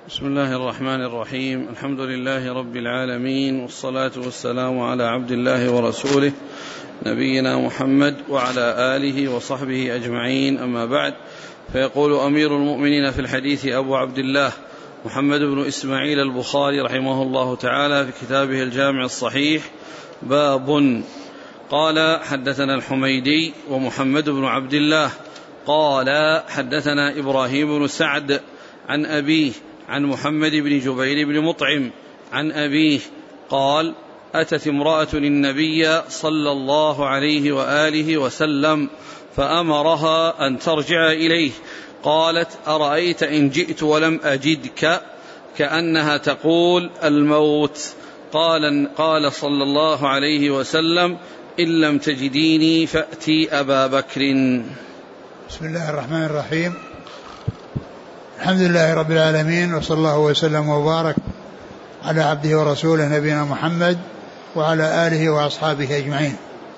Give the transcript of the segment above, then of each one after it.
بسم الله الرحمن الرحيم. الحمد لله رب العالمين، والصلاة والسلام على عبد الله ورسوله نبينا محمد وعلى آله وصحبه أجمعين، أما بعد. فيقول أمير المؤمنين في الحديث أبو عبد الله محمد بن إسماعيل البخاري رحمه الله تعالى في كتابه الجامع الصحيح: باب. قال: حدثنا الحميدي ومحمد بن عبد الله قال: حدثنا إبراهيم بن سعد عن أبيه عن محمد بن جبير بن مطعم عن أبيه قال: أتت امرأة النبي صلى الله عليه وآله وسلم فأمرها أن ترجع إليه، قالت: أرأيت إن جئت ولم أجدك؟ كأنها تقول الموت. قال صلى الله عليه وسلم: إن لم تجديني فأتي أبا بكر. بسم الله الرحمن الرحيم. الحمد لله رب العالمين، وصلى الله وسلم وبارك على عبده ورسوله نبينا محمد وعلى آله وأصحابه أجمعين.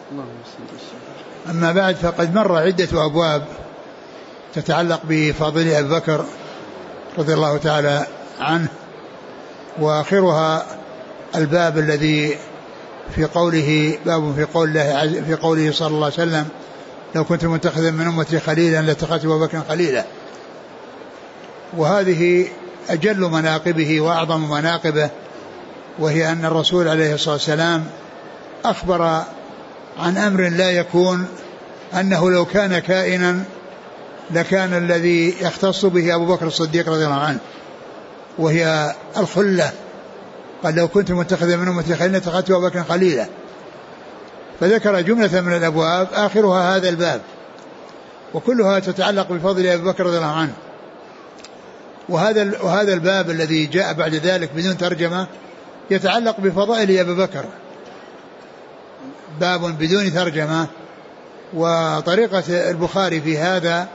أما بعد، فقد مر عدة أبواب تتعلق بفضل أبي بكر رضي الله تعالى عنه، وآخرها الباب الذي في قوله: باب في قوله صلى الله عليه وسلم: لو كنت متخذا من أمتي خليلا لاتخذت أبا بكر خليلا. وهذه أجل مناقبه وأعظم مناقبه، وهي أن الرسول عليه الصلاة والسلام أخبر عن أمر لا يكون، أنه لو كان كائنا لكان الذي يختص به أبو بكر الصديق رضي الله عنه، وهي الخلة. قال: لو كنت متخذا من أمتي خليلا اتخذت أبا بكر خليلا. فذكر جملة من الأبواب آخرها هذا الباب، وكلها تتعلق بفضل أبي بكر رضي الله عنه. وهذا الباب الذي جاء بعد ذلك بدون ترجمة يتعلق بفضائل أبي بكر، باب بدون ترجمة. وطريقة البخاري في هذا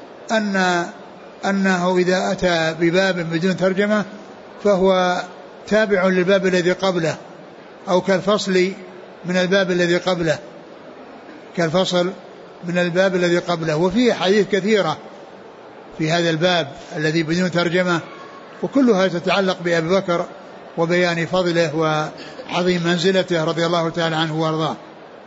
أنه إذا أتى بباب بدون ترجمة فهو تابع للباب الذي قبله، أو كالفصل من الباب الذي قبله، كالفصل من الباب الذي قبله. وفيه حديث كثيرة في هذا الباب الذي بدون ترجمة، وكلها تتعلق بأبي بكر وبيان فضله وعظيم منزلته رضي الله تعالى عنه وارضاه.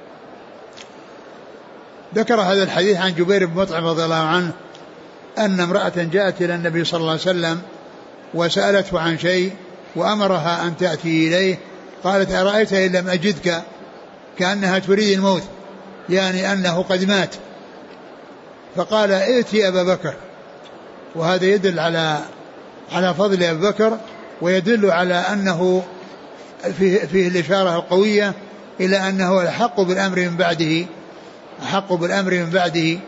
ذكر هذا الحديث عن جبير بن مطعم رضي الله عنه أن امرأة جاءت إلى النبي صلى الله عليه وسلم وسألته عن شيء وأمرها أن تأتي إليه، قالت: أرأيت إن لم أجدك؟ كأنها تريد الموت، يعني أنه قد مات. فقال: ائتي أبا بكر. وهذا يدل على فضل أبي بكر، ويدل على أنه فيه الإشارة القوية إلى أنه الحق بالأمر من بعده، أحق بالأمر من بعده.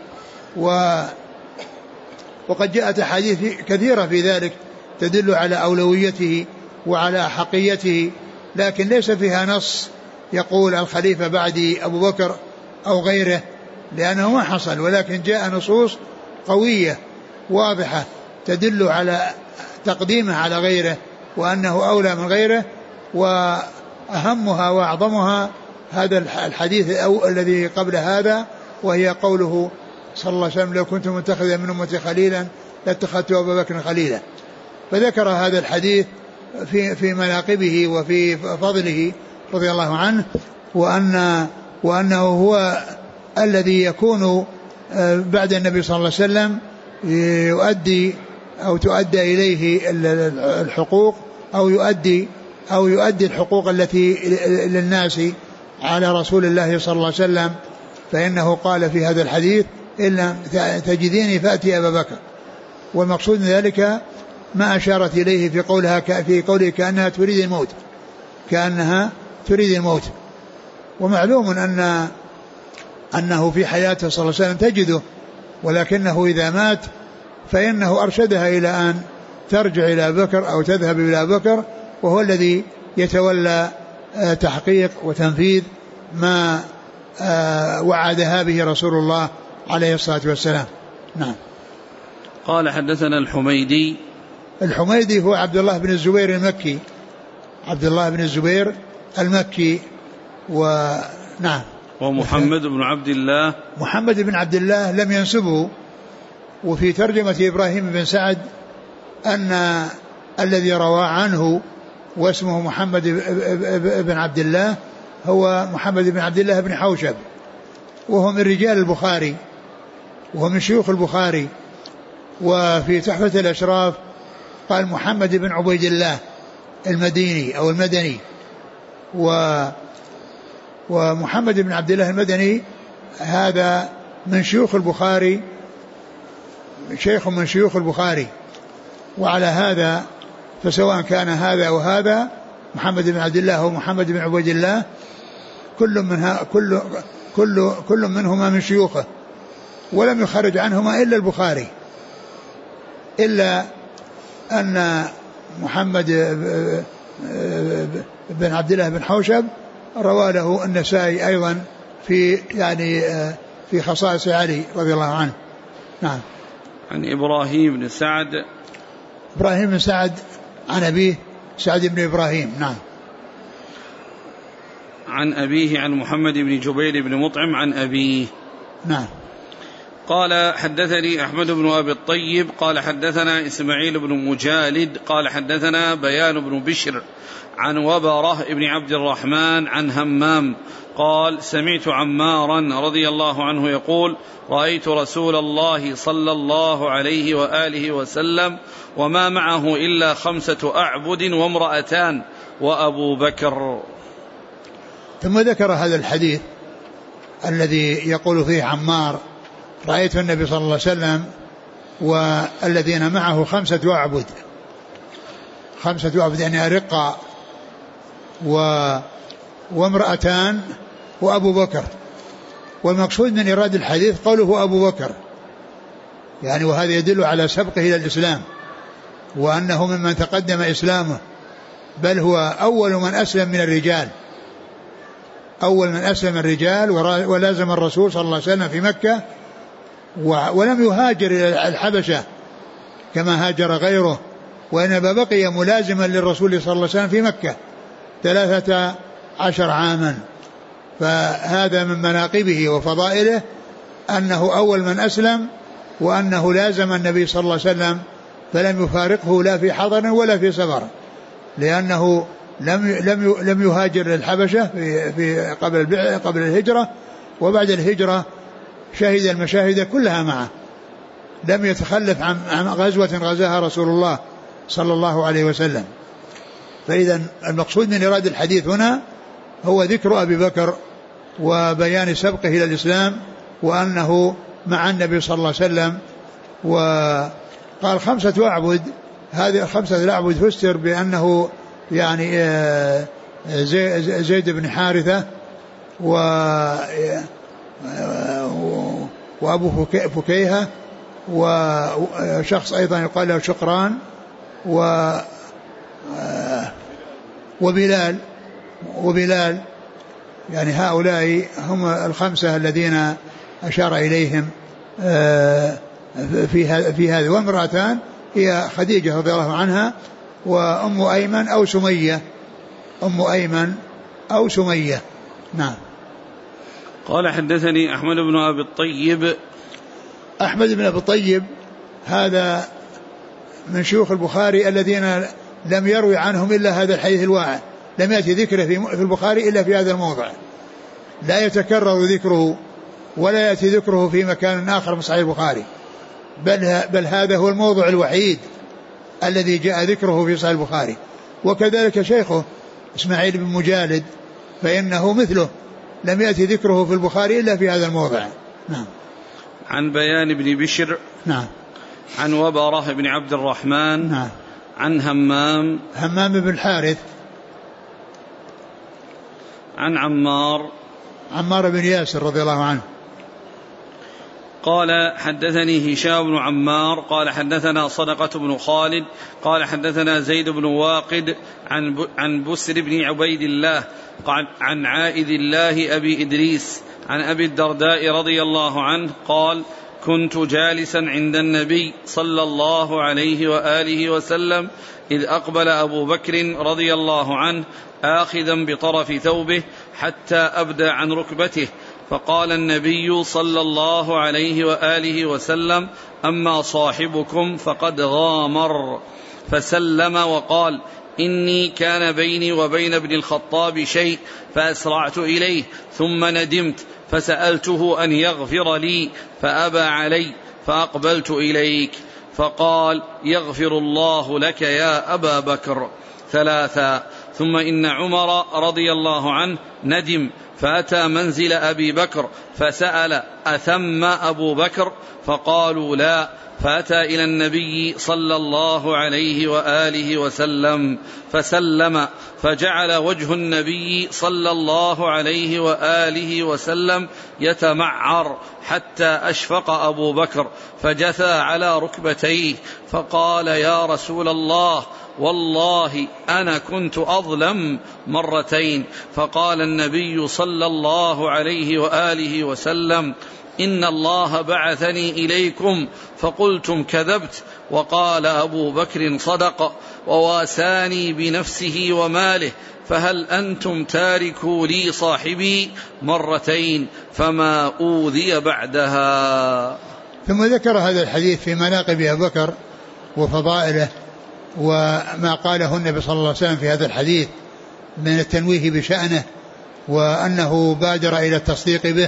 وقد جاءت أحاديث كثيرة في ذلك تدل على أولويته وعلى حقيته، لكن ليس فيها نص يقول الخليفة بعد أبو بكر أو غيره، لأنه ما حصل. ولكن جاء نصوص قوية واضحة تدل على تقديمه على غيره، وأنه أولى من غيره. وأهمها وأعظمها هذا الحديث الذي قبل هذا، وهي قوله صلى الله عليه وسلم: لو كنت متخذا من أمتي خليلا لاتخذت أبا بكر خليلا. فذكر هذا الحديث في مناقبه وفي فضله رضي الله عنه، وأنه هو الذي يكون بعد النبي صلى الله عليه وسلم يؤدي أو تؤدى إليه الحقوق، أو يؤدي الحقوق التي للناس على رسول الله صلى الله عليه وسلم. فإنه قال في هذا الحديث: إن لم تجديني فأتي أبا بكر. والمقصود من ذلك ما أشارت إليه في قوله كأنها تريد الموت. ومعلوم أنه في حياته صلى الله عليه وسلم تجده، ولكنه إذا مات فإنه أرشدها إلى أن ترجع إلى أبي بكر أو تذهب إلى أبي بكر، وهو الذي يتولى تحقيق وتنفيذ ما وعدها به رسول الله عليه الصلاة والسلام. نعم. قال: حدثنا الحميدي هو عبد الله بن الزبير المكي، عبد الله بن الزبير المكي. ونعم. ومحمد بن عبد الله، محمد بن عبد الله لم ينسبه. وفي ترجمة إبراهيم بن سعد الذي روى عنه واسمه محمد بن عبد الله هو محمد بن عبد الله بن حوشب، وهو من رجال البخاري وهو من شيوخ البخاري. وفي تحفة الأشراف قال محمد بن عبيد الله المديني أو المدني، ومحمد بن عبد الله المدني هذا من شيوخ البخاري، شيخ من شيوخ البخاري. وعلى هذا فسواء كان هذا وهذا محمد بن عبد الله ومحمد بن عبيد الله كل منهما من شيوخه، ولم يخرج عنهما إلا البخاري، إلا أن محمد بن عبد الله بن حوشب روى له النسائي أيضا في خصائص علي رضي الله عنه. نعم. عن إبراهيم بن سعد، إبراهيم بن سعد عن أبيه سعد بن إبراهيم. نعم. عن أبيه عن محمد بن جبير بن مطعم عن أبيه. نعم. قال حدثني أحمد بن أبي الطيب قال حدثنا إسماعيل بن مجالد قال حدثنا بيان بن بشر عن وبره بن عبد الرحمن عن همام قال سمعت عمارا رضي الله عنه يقول رأيت رسول الله صلى الله عليه وآله وسلم وما معه إلا 5 أعبد وامرأتان وأبو بكر. ثم ذكر هذا الحديث الذي يقول فيه عمار رأيت النبي صلى الله عليه وسلم والذين معه 5 أعبد، 5 أعبد يعني أرقاء وامرأتان وأبو بكر. والمقصود من إرادة الحديث قوله أبو بكر يعني، وهذا يدل على سبقه إلى الإسلام وأنه ممن تقدم إسلامه، بل هو أول من أسلم من الرجال، أول من أسلم الرجال ولازم الرسول صلى الله عليه وسلم في مكة ولم يهاجر إلى الحبشة كما هاجر غيره، وإنما بقي ملازما للرسول صلى الله عليه وسلم في مكة 13 عاما. فهذا من مناقبه وفضائله أنه أول من أسلم، وأنه لازم النبي صلى الله عليه وسلم فلم يفارقه لا في حضر ولا في سفر، لأنه لم يهاجر للحبشة في قبل الهجرة، وبعد الهجرة شهد المشاهد كلها معه، لم يتخلف عن غزوة غزاها رسول الله صلى الله عليه وسلم. فإذا المقصود من إرادة الحديث هنا هو ذكر أبي بكر وبيان سبقه إلى الإسلام وأنه مع النبي صلى الله عليه وسلم. وقال 5 أعبد، هذه 5 الأعبد فسر بأنه يعني زيد بن حارثة وأبو فكيهة وشخص أيضا يقال له شقران وبلال، يعني هؤلاء هم 5 الذين أشار إليهم في هذه. وامرأتان هي خديجة رضي الله عنها وأم أيمن أو سمية، أم أيمن أو سمية. نعم. قال حدثني أحمد بن أبي الطيب. أحمد بن أبي الطيب هذا من شيوخ البخاري الذين لم يروي عنهم إلا هذا الحديث الواحد، لم يأتي ذكره في البخاري إلا في هذا الموضع، لا يتكرر ذكره ولا يأتي ذكره في مكان آخر من صحيح البخاري، بل هذا هو الموضع الوحيد الذي جاء ذكره في صحيح البخاري. وكذلك شيخه إسماعيل بن مجالد فإنه مثله لم يأتي ذكره في البخاري إلا في هذا الموضع. نعم. عن بيان بن بشر. نعم. عن وبره بن عبد الرحمن. نعم. عن همام بن الحارث. عن عمار بن ياسر رضي الله عنه. قال حدثني هشام بن عمار قال حدثنا صدقة بن خالد قال حدثنا زيد بن واقد عن بسر بن عبيد الله عن عائذ الله أبي إدريس عن أبي الدرداء رضي الله عنه قال كنت جالسا عند النبي صلى الله عليه وآله وسلم إذ أقبل أبو بكر رضي الله عنه آخذا بطرف ثوبه حتى أبدى عن ركبته، فقال النبي صلى الله عليه وآله وسلم أما صاحبكم فقد غامر. فسلم وقال: إني كان بيني وبين ابن الخطاب شيء فأسرعت إليه ثم ندمت فسألته أن يغفر لي فأبى علي فأقبلت إليك فقال: يغفر الله لك يا أبا بكر 3. ثم إن عمر رضي الله عنه ندم فأتى منزل أبي بكر فسأل: أثم أبو بكر؟ فقالوا: لا. فأتى إلى النبي صلى الله عليه وآله وسلم فسلم فجعل وجه النبي صلى الله عليه وآله وسلم يتمعر حتى أشفق أبو بكر فجثى على ركبتيه فقال: يا رسول الله والله أنا كنت أظلم 2. فقال النبي صلى الله عليه وآله وسلم: إن الله بعثني إليكم فقلتم كذبت. وقال أبو بكر: صدق، وواساني بنفسه وماله، فهل أنتم تاركوا لي صاحبي 2 فما أوذي بعدها. ثم ذكر هذا الحديث في مناقب أبي بكر وفضائله وما قاله النبي صلى الله عليه وسلم في هذا الحديث من التنويه بشأنه، وأنه بادر إلى التصديق به،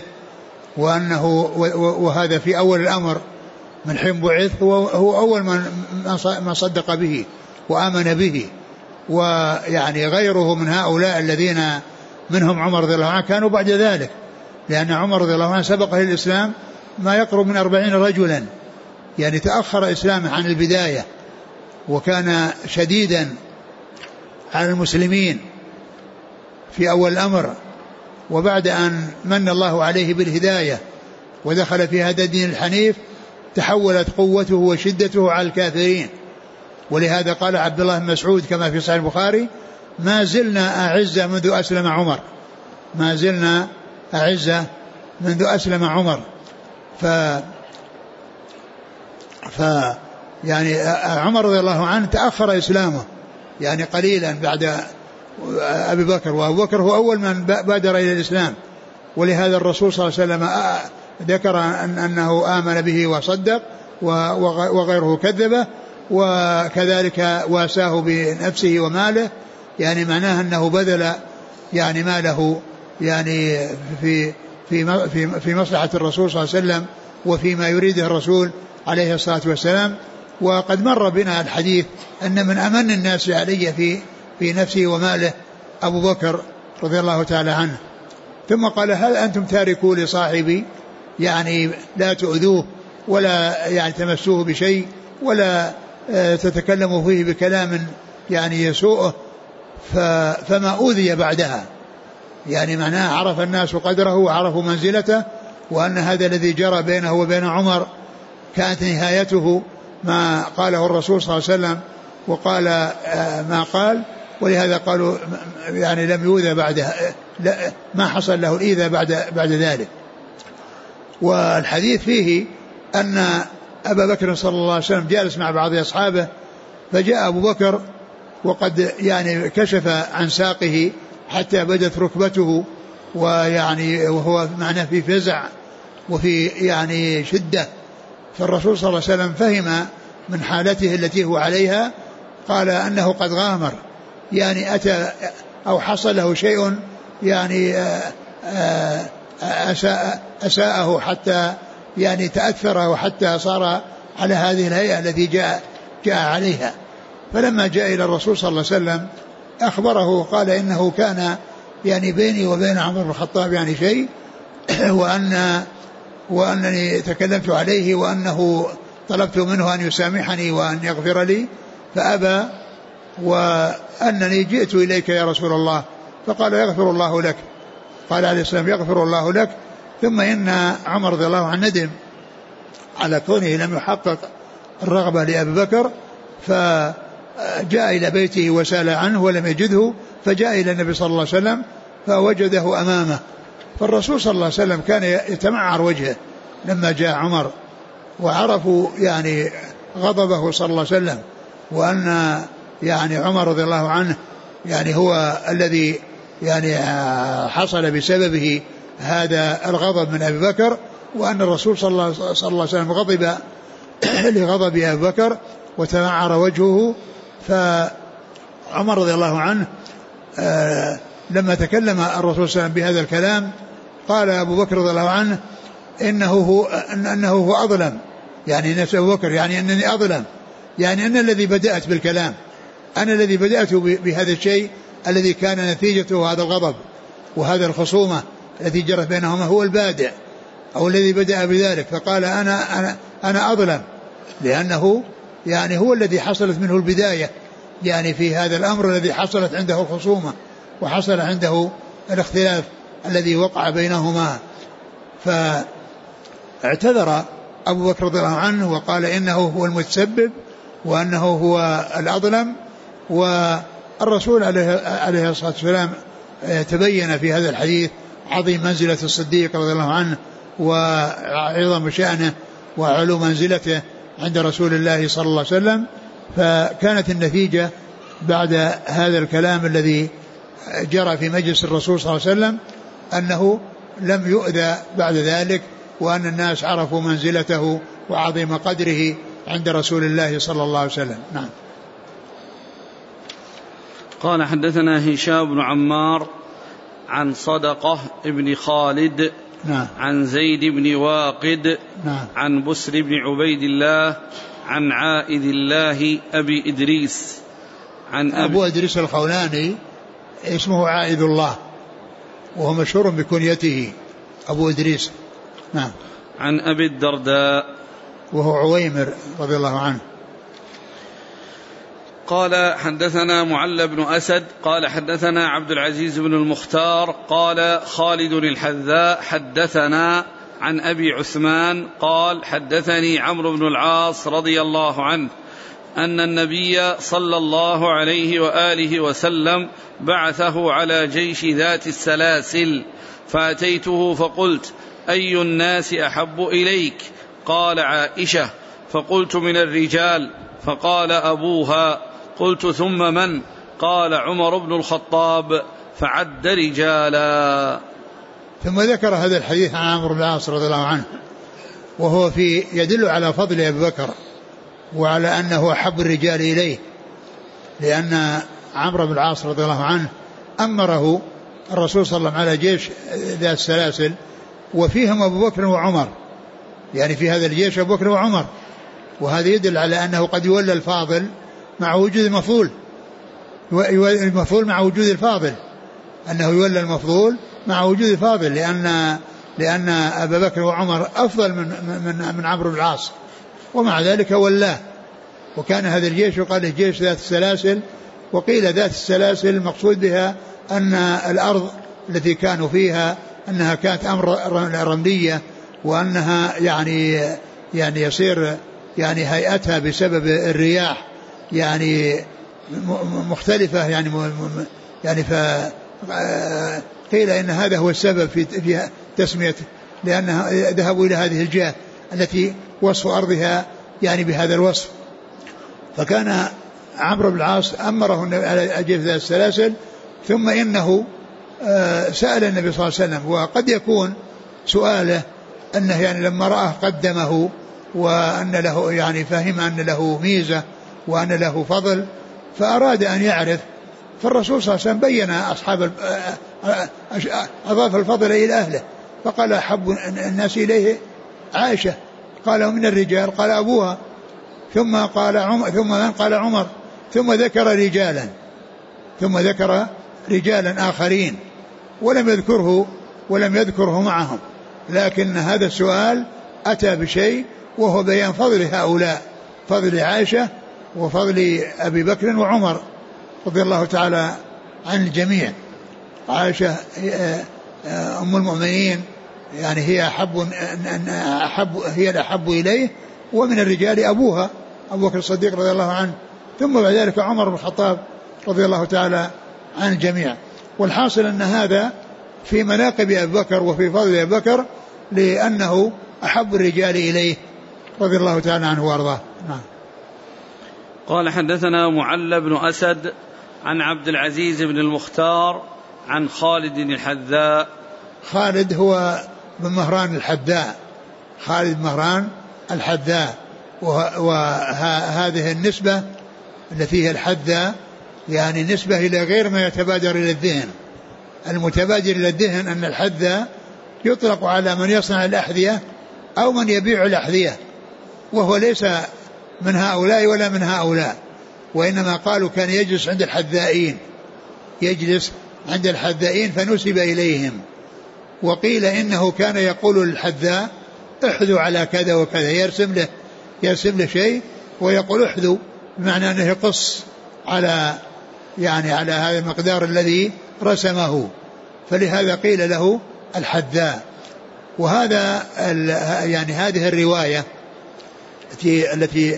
وهذا في أول الأمر من حين بعث هو أول من صدق به وآمن به. ويعني غيره من هؤلاء الذين منهم عمر رضي الله عنه كانوا بعد ذلك، لأن عمر رضي الله عنه سبقه الإسلام ما يقرب من 40 رجلا، يعني تأخر إسلامه عن البداية وكان شديدا على المسلمين في أول الأمر، وبعد أن من الله عليه بالهداية ودخل في هذا الدين الحنيف تحولت قوته وشدته على الكافرين. ولهذا قال عبد الله بن مسعود كما في صحيح البخاري: ما زلنا أعزة منذ أسلم عمر، ما زلنا أعزة منذ أسلم عمر. يعني عمر رضي الله عنه تأخر إسلامه يعني قليلا بعد أبي بكر، وأبو بكر هو أول من بادر إلى الإسلام. ولهذا الرسول صلى الله عليه وسلم ذكر أنه آمن به وصدق وغيره كذبه، وكذلك واساه بنفسه وماله، يعني معناه أنه بذل يعني ماله يعني في مصلحة الرسول صلى الله عليه وسلم وفيما يريده الرسول عليه الصلاة والسلام. وقد مر بنا الحديث أن من أمن الناس علي في نفسه وماله أبو بكر رضي الله تعالى عنه. ثم قال: هل أنتم تاركوا لصاحبي؟ يعني لا تؤذوه ولا يعني تمسوه بشيء ولا تتكلموا فيه بكلام يعني يسوءه فما أوذي بعدها. يعني معناه عرف الناس قدره وعرفوا منزلته، وأن هذا الذي جرى بينه وبين عمر كانت نهايته ما قاله الرسول صلى الله عليه وسلم وقال ما قال. ولهذا قالوا يعني لم يؤذى بعدها، ما حصل له الإيذاء بعد ذلك. والحديث فيه أن أبا بكر صلى الله عليه وسلم جالس مع بعض أصحابه، فجاء أبو بكر وقد يعني كشف عن ساقه حتى بدت ركبته، ويعني وهو معناه في فزع وفي يعني شدة. فالرسول صلى الله عليه وسلم فهم من حالته التي هو عليها، قال أنه قد غامر، يعني أتى أو حصل له شيء يعني أساءه حتى يعني تأثره حتى صار على هذه الهيئة التي جاء عليها. فلما جاء إلى الرسول صلى الله عليه وسلم أخبره، قال: إنه كان يعني بيني وبين عمر بن الخطاب يعني شيء، وأنني تكلمت عليه، وأنه طلبت منه أن يسامحني وأن يغفر لي فأبى، وأنني جئت إليك يا رسول الله. فقال: يغفر الله لك. قال عليه السلام: يغفر الله لك. ثم إن عمر رضي الله عنه ندم على كونه لم يحقق الرغبة لأبي بكر، فجاء إلى بيته وسأل عنه ولم يجده، فجاء إلى النبي صلى الله عليه وسلم فوجده أمامه. فالرسول صلى الله عليه وسلم كان يتمعر وجهه لما جاء عمر، وعرفوا يعني غضبه صلى الله عليه وسلم، وأن يعني عمر رضي الله عنه يعني هو الذي يعني حصل بسببه هذا الغضب من أبي بكر، وأن الرسول صلى الله عليه وسلم غضب لغضب أبي بكر وتمعر وجهه، فعمر رضي الله عنه لما تكلم الرسول صلى الله عليه وسلم بهذا الكلام قال أبو بكر رضي الله عنه أنه هو أظلم، يعني نفس أبو بكر، يعني أنني أظلم، يعني أنا الذي بدأت بالكلام، أنا الذي بدأت بهذا الشيء الذي كان نتيجته هذا الغضب وهذا الخصومة التي جرت بينهما، هو البادئ أو الذي بدأ بذلك. فقال أنا أظلم، لأنه يعني هو الذي حصلت منه البداية، يعني في هذا الأمر الذي حصلت عنده الخصومة وحصل عنده الاختلاف الذي وقع بينهما. فاعتذر أبو بكر رضي الله عنه وقال إنه هو المتسبب وأنه هو الأظلم. والرسول عليه الصلاة والسلام تبين في هذا الحديث عظيم منزلة الصديق رضي الله عنه وعظم شأنه وعلو منزلته عند رسول الله صلى الله عليه وسلم. فكانت النتيجة بعد هذا الكلام الذي جرى في مجلس الرسول صلى الله عليه وسلم أنه لم يؤذى بعد ذلك، وأن الناس عرفوا منزلته وعظيم قدره عند رسول الله صلى الله عليه وسلم. نعم. قال حدثنا هشام بن عمار عن صدقة ابن خالد نعم. عن زيد بن واقد نعم. عن بسر بن عبيد الله عن عائذ الله أبي إدريس عن أبو إدريس الخولاني اسمه عائذ الله وهو مشهور بكنيته أبو إدريس. نعم. عن أبي الدرداء وهو عويمر رضي الله عنه. قال حدثنا معل بن أسد قال حدثنا عبد العزيز بن المختار قال خالد الحذاء حدثنا عن أبي عثمان قال حدثني عمرو بن العاص رضي الله عنه أن النبي صلى الله عليه وآله وسلم بعثه على جيش ذات السلاسل، فأتيته فقلت أي الناس أحب إليك؟ قال عائشة، فقلت من الرجال، فقال أبوها، قلت ثم من؟ قال عمر بن الخطاب، فعد رجالا. ثم ذكر هذا الحديث عن عمرو بن العاص رضي الله عنه، وهو يدل على فضل أبي بكر وعلى أنه أحب الرجال إليه، لأن عمرو بن العاص رضي الله عنه أمره الرسول صلى الله عليه وسلم على جيش ذات السلاسل وفيهم أبو بكر وعمر، يعني في هذا الجيش أبو بكر وعمر، وهذا يدل على أنه قد يولى الفاضل مع وجود المفضول، المفضول مع وجود الفاضل، أنه يولى المفضول مع وجود الفاضل، لأن أبا بكر وعمر أفضل من عمرو بن العاص، ومع ذلك ولاه. وكان هذا الجيش يقال جيش ذات السلاسل، وقيل ذات السلاسل المقصود بها أن الأرض التي كانوا فيها أنها كانت رملية، وأنها يعني يصير يعني هيئتها بسبب الرياح يعني مختلفة، يعني قيل إن هذا هو السبب في تسمية، لأنها ذهبوا إلى هذه الجهة التي وصف أرضها يعني بهذا الوصف. فكان عمرو بن العاص أمره على جيش ذات السلاسل، ثم إنه سأل النبي صلى الله عليه وسلم، وقد يكون سؤاله أنه يعني لما رأى قدمه وأن له يعني فهم أن له ميزة وأن له فضل، فأراد أن يعرف. فالرسول صلى الله عليه وسلم بين أضاف الفضل إلى أهله، فقال أحب الناس إليه عائشة، قال ومن الرجال؟ قال أبوها، ثم قال عمر، ثم من؟ قال عمر، ثم ذكر رجالا آخرين ولم يذكره معهم، لكن هذا السؤال أتى بشيء وهو بيان فضل هؤلاء، فضل عائشة وفضل أبي بكر وعمر رضي الله تعالى عن الجميع. عائشة أم المؤمنين يعني هي الأحب إليه، ومن الرجال أبوها أبو بكر الصديق رضي الله عنه، ثم بعد ذلك عمر بن الخطاب رضي الله تعالى عن الجميع. والحاصل أن هذا في مناقب أبي بكر وفي فضل أبي بكر، لأنه أحب الرجال إليه رضي الله تعالى عنه وأرضاه. نعم. قال حدثنا معل بن أسد عن عبد العزيز بن المختار عن خالد الحذاء. خالد هو بن مهران الحذاء، خالد مهران الحذاء، وهذه النسبة التي هي الحذاء يعني نسبة إلى غير ما يتبادر إلى الذهن. المتبادر إلى الذهن أن الحذاء يطلق على من يصنع الأحذية أو من يبيع الأحذية، وهو ليس من هؤلاء ولا من هؤلاء، وإنما قالوا كان يجلس عند الحذائين، يجلس عند الحذائين فنسب إليهم. وقيل إنه كان يقول للحذاء احذو على كذا وكذا، يرسم له شيء ويقول احذو، بمعنى أنه يقص على يعني على هذا المقدار الذي رسمه، فلهذا قيل له الحذاء. وهذا يعني هذه الرواية التي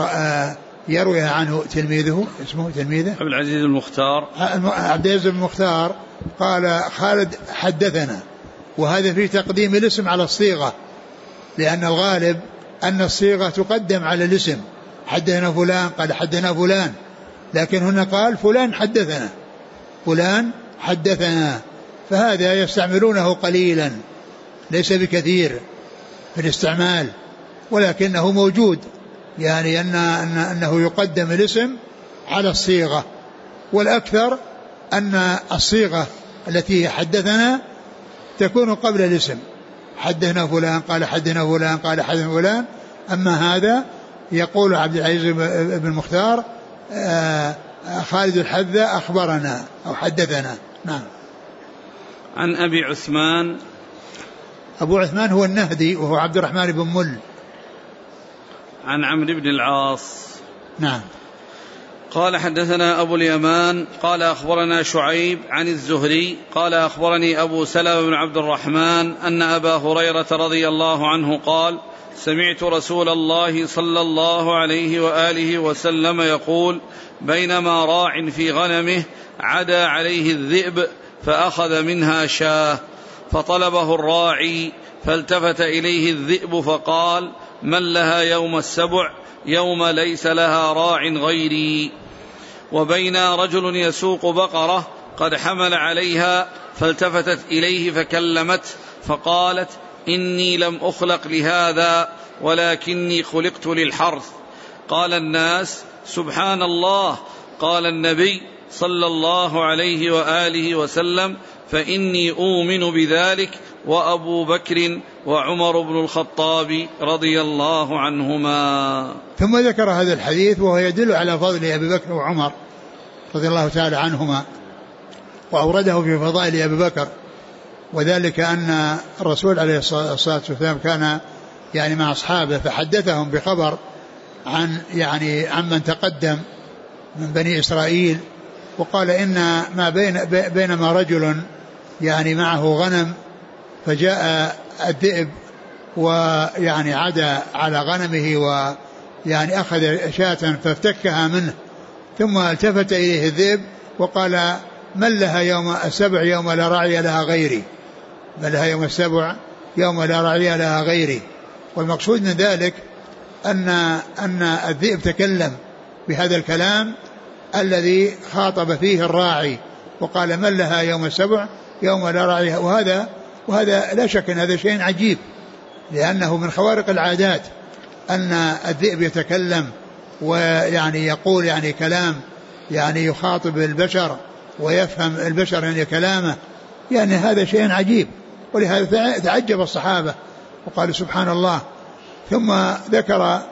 يرويها عنه تلميذه، اسمه تلميذه عبد العزيز المختار، عبد العزيز المختار، قال خالد حدثنا، وهذا في تقديم الاسم على الصيغة، لأن الغالب أن الصيغة تقدم على الاسم، حدثنا فلان قال حدثنا فلان، لكن هنا قال فلان حدثنا، فلان حدثنا، فهذا يستعملونه قليلا ليس بكثير في الاستعمال، ولكنه موجود، يعني أنه يقدم الاسم على الصيغة، والأكثر أن الصيغة التي حدثنا تكون قبل الاسم، حدثنا فلان قال حدثنا فلان قال حدثنا فلان. أما هذا يقول عبد العزيز بن مختار خالد الحذاء أخبرنا أو حدثنا. نعم. عن أبي عثمان، أبو عثمان هو النهدي وهو عبد الرحمن بن مل. عن عمرو بن العاص. نعم. قال حدثنا أبو اليمان قال أخبرنا شعيب عن الزهري قال أخبرني أبو سلمة بن عبد الرحمن أن أبا هريرة رضي الله عنه قال سمعت رسول الله صلى الله عليه وآله وسلم يقول بينما راع في غنمه عدا عليه الذئب فأخذ منها شاة فطلبه الراعي فالتفت إليه الذئب فقال من لها يوم السبع يوم ليس لها راع غيري. وبينا رجل يسوق بقرة قد حمل عليها فالتفتت إليه فكلمته فقالت إني لم أخلق لهذا ولكني خلقت للحرث. قال الناس سبحان الله. قال النبي صلى الله عليه وآله وسلم فإني أؤمن بذلك وأبو بكر وعمر بن الخطاب رضي الله عنهما. ثم ذكر هذا الحديث وهو يدل على فضل أبي بكر وعمر رضي الله تعالى عنهما، وأورده في فضائل أبي بكر، وذلك أن الرسول عليه الصلاة والسلام كان يعني مع أصحابه فحدثهم بخبر عن من تقدم من بني إسرائيل، وقال إن ما بينما رجل يعني معه غنم فجاء الذئب ويعني عدا على غنمه ويعني أخذ شاة فافتكها منه، ثم التفت إليه الذئب وقال من لها يوم السبع يوم لا راعي لها غيري، من لها يوم السبع يوم لا راعي لها غيري. والمقصود من ذلك أن الذئب تكلم بهذا الكلام الذي خاطب فيه الراعي وقال من لها يوم السبع يوم لا راعي، وهذا لا شك أن هذا شيء عجيب، لأنه من خوارق العادات أن الذئب يتكلم ويعني يقول يعني كلام يعني يخاطب البشر ويفهم البشر يعني كلامه، يعني هذا شيء عجيب، ولهذا تعجب الصحابة وقالوا سبحان الله. ثم ذكر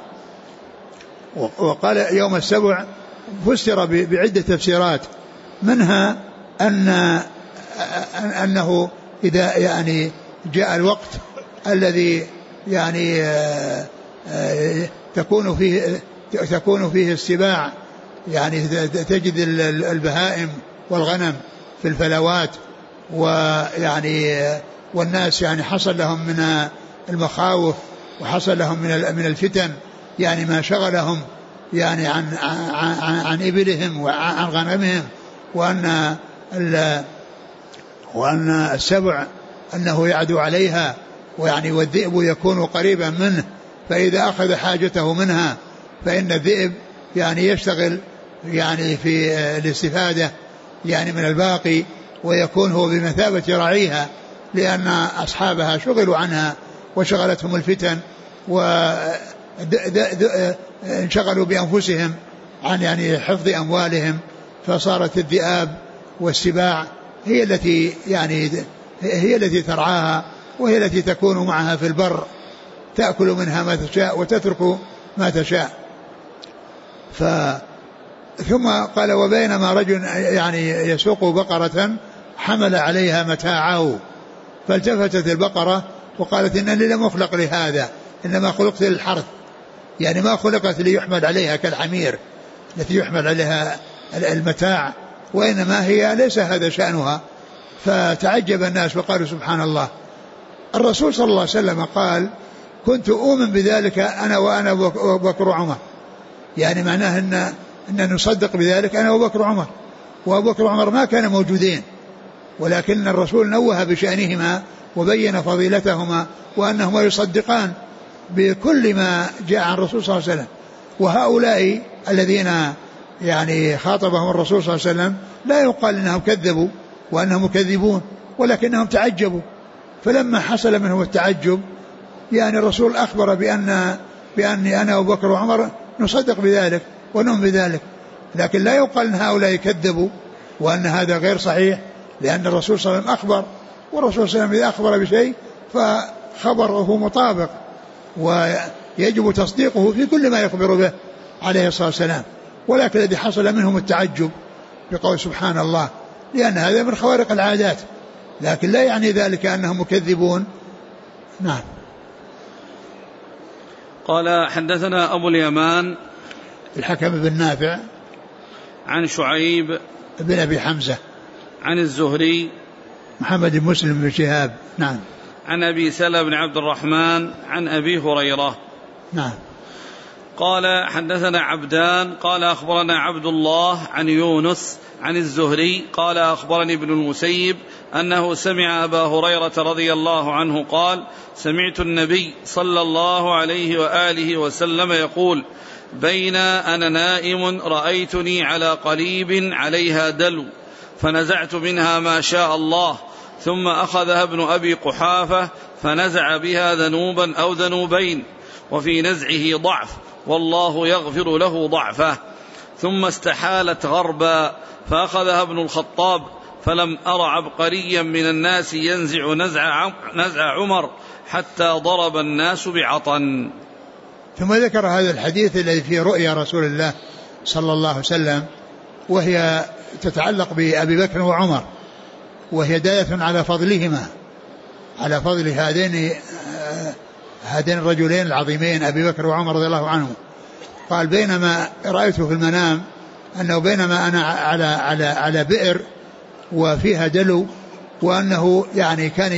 وقال يوم السبع فسر بعدة تفسيرات، منها أنه إذا يعني جاء الوقت الذي يعني تكون فيه السباع، يعني تجد البهائم والغنم في الفلوات، ويعني والناس يعني حصل لهم من المخاوف وحصل لهم من الفتن يعني ما شغلهم يعني عن إبلهم وعن غنمهم، وأن السبع أنه يعدو عليها ويعني والذئب يكون قريبا منه، فإذا أخذ حاجته منها فإن الذئب يعني يشتغل يعني في الاستفادة يعني من الباقي، ويكون هو بمثابة راعيها، لأن أصحابها شغلوا عنها وشغلتهم الفتن وانشغلوا بأنفسهم عن يعني حفظ أموالهم، فصارت الذئاب والسباع هي التي يعني هي التي ترعاها، وهي التي تكون معها في البر، تأكل منها ما تشاء وتترك ما تشاء. ثم قال وبينما رجل يعني يسوق بقرة حمل عليها متاعه، فالتفتت البقرة وقالت إنني لم أخلق لهذا، إنما خلقت للحرث، يعني ما خلقت ليحمل عليها كالحمير التي يحمل عليها المتاع، وإنما هي ليس هذا شأنها. فتعجب الناس وقالوا سبحان الله. الرسول صلى الله عليه وسلم قال كنت أؤمن بذلك أنا وبكر وعمر، يعني معناه أن نصدق بذلك أنا وبكر وعمر، وبكر وعمر ما كانوا موجودين، ولكن الرسول نوه بشأنهما وبين فضيلتهما وأنهما يصدقان بكل ما جاء عن الرسول صلى الله عليه وسلم. وهؤلاء الذين يعني خاطبهم الرسول صلى الله عليه وسلم لا يقال إنهم كذبوا وأنهم مكذبون، ولكنهم تعجبوا. فلما حصل منهم التعجب يعني الرسول أخبر بأني أنا وبكر وعمر نصدق بذلك ونؤمن بذلك، لكن لا يقال أن هؤلاء كذبوا وأن هذا غير صحيح، لأن الرسول صلى الله عليه وسلم أخبر، والرسول صلى الله عليه وسلم إذا أخبر بشيء فخبره مطابق ويجب تصديقه في كل ما يخبر به عليه الصلاة والسلام. ولكن الذي حصل منهم التعجب بقول سبحان الله، لأن هذا من خوارق العادات، لكن لا يعني ذلك أنهم مكذبون. نعم. قال حدثنا أبو اليمان الحكم بن نافع عن شعيب بن أبي حمزة عن الزهري محمد بن مسلم بن شهاب. نعم. عن أبي سلمة بن عبد الرحمن عن أبي هريرة. نعم. قال حدثنا عبدان قال أخبرنا عبد الله عن يونس عن الزهري قال أخبرني ابن المسيب أنه سمع أبا هريرة رضي الله عنه قال سمعت النبي صلى الله عليه وآله وسلم يقول بين أنا نائم رأيتني على قليب عليها دلو فنزعت منها ما شاء الله، ثم أخذها ابن أبي قحافة فنزع بها ذنوبا أو ذنوبين، وفي نزعه ضعف والله يغفر له ضعفه، ثم استحالت غربا فأخذها ابن الخطاب فلم أر عبقريا من الناس ينزع نزع عمر حتى ضرب الناس بعطن. ثم ذكر هذا الحديث الذي فيه رؤيا رسول الله صلى الله عليه وسلم، وهي تتعلق بأبي بكر وعمر، وهي دالة على فضلهما، على فضل هذين الرجلين العظيمين أبي بكر وعمر رضي الله عنهم. قال بينما رأيته في المنام أنه بينما أنا على بئر وفيها دلو، وأنه يعني كان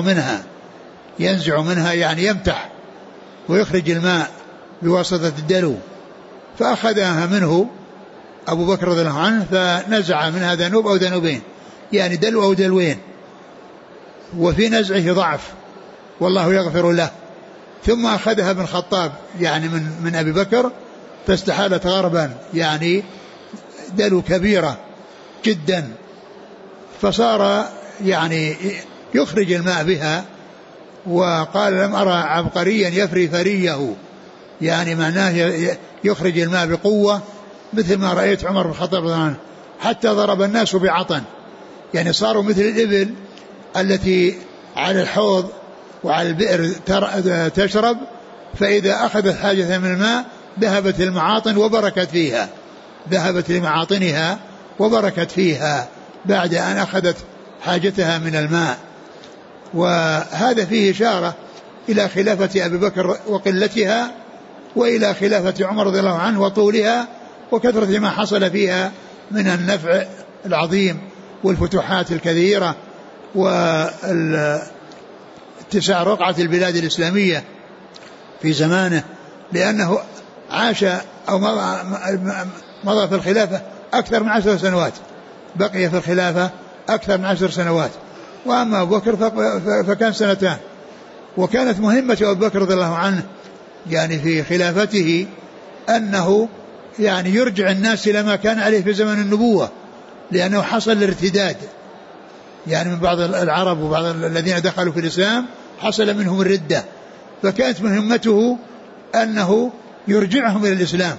ينزع منها يعني يمتح ويخرج الماء بواسطة الدلو، فأخذها منه أبو بكر رضي الله عنه فنزع منها ذنوب أو ذنوبين، يعني دلو أو دلوين، وفي نزعه ضعف والله يغفر له. ثم أخذها ابن الخطاب يعني من أبي بكر فاستحالت غربا، يعني دلو كبيرة جدا، فصار يعني يخرج الماء بها. وقال لم أرى عبقريا يفري فريه، يعني معناه يخرج الماء بقوة مثل ما رأيت عمر بن الخطاب رضي الله عنه، حتى ضرب الناس بعطن، يعني صاروا مثل الإبل التي على الحوض وعلى البئر تشرب، فإذا أخذت حاجة من الماء ذهبت المعاطن وبركت فيها، ذهبت لمعاطنها وبركت فيها بعد أن أخذت حاجتها من الماء. وهذا فيه إشارة إلى خلافة أبي بكر وقلتها، وإلى خلافة عمر رضي الله عنه وطولها وكثرة ما حصل فيها من النفع العظيم والفتوحات الكثيرة واتساع رقعة البلاد الإسلامية في زمانه، لأنه عاش أو مضى في الخلافة أكثر من 10 سنوات، بقي في الخلافة أكثر من 10 سنوات. وأما أبو بكر فكان 2 سنين. وكانت مهمة أبو بكر رضي الله عنه يعني في خلافته أنه يعني يرجع الناس إلى ما كان عليه في زمن النبوة، لأنه حصل الارتداد، يعني من بعض العرب وبعض الذين دخلوا في الإسلام حصل منهم الردة، فكانت مهمته أنه يرجعهم إلى الإسلام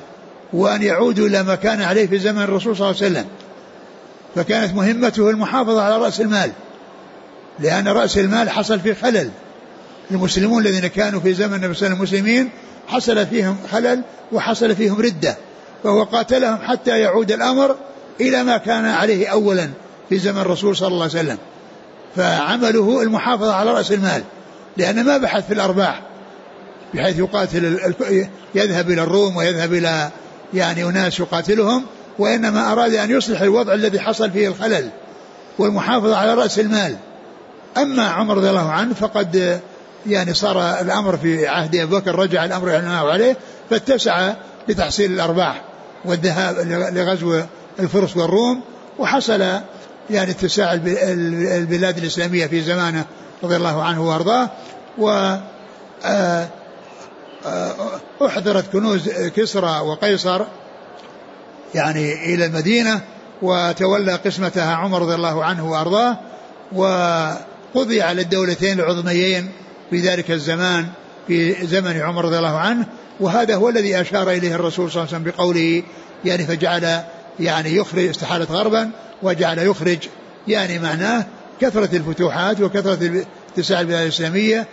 وأن يعودوا إلى ما كان عليه في زمن الرسول صلى الله عليه وسلم. فكانت مهمته المحافظة على رأس المال، لأن رأس المال حصل فيه خلل. المسلمون الذين كانوا في زمن النبي صلى الله عليه وسلم مسلمين حصل فيهم خلل وحصل فيهم ردة، فهو قاتلهم حتى يعود الأمر إلى ما كان عليه أولا في زمن الرسول صلى الله عليه وسلم. فعمله المحافظة على رأس المال، لأن ما بحث في الأرباح بحيث يقاتل يذهب إلى الروم ويذهب إلى يعني أناس يقاتلهم، وإنما أراد أن يصلح الوضع الذي حصل فيه الخلل والمحافظة على رأس المال. أما عمر رضي الله عنه فقد يعني صار الأمر في عهد أبي بكر، رجع الأمر إلى ما هو عليه، فاتسع لتحصيل الأرباح والذهاب لغزو الفرس والروم، وحصل يعني اتساع البلاد الإسلامية في زمانه رضي الله عنه وارضاه. وأحضرت كنوز كسرى وقيصر يعني إلى المدينة، وتولى قسمتها عمر رضي الله عنه وارضاه، وقضي على الدولتين العظميين في ذلك الزمان في زمن عمر رضي الله عنه. وهذا هو الذي أشار إليه الرسول صلى الله عليه وسلم بقوله يعني فجعل يعني يخرج استحالت غربا وجعل يخرج، يعني معناه كثرة الفتوحات وكثرة اتساع البلاد الإسلامية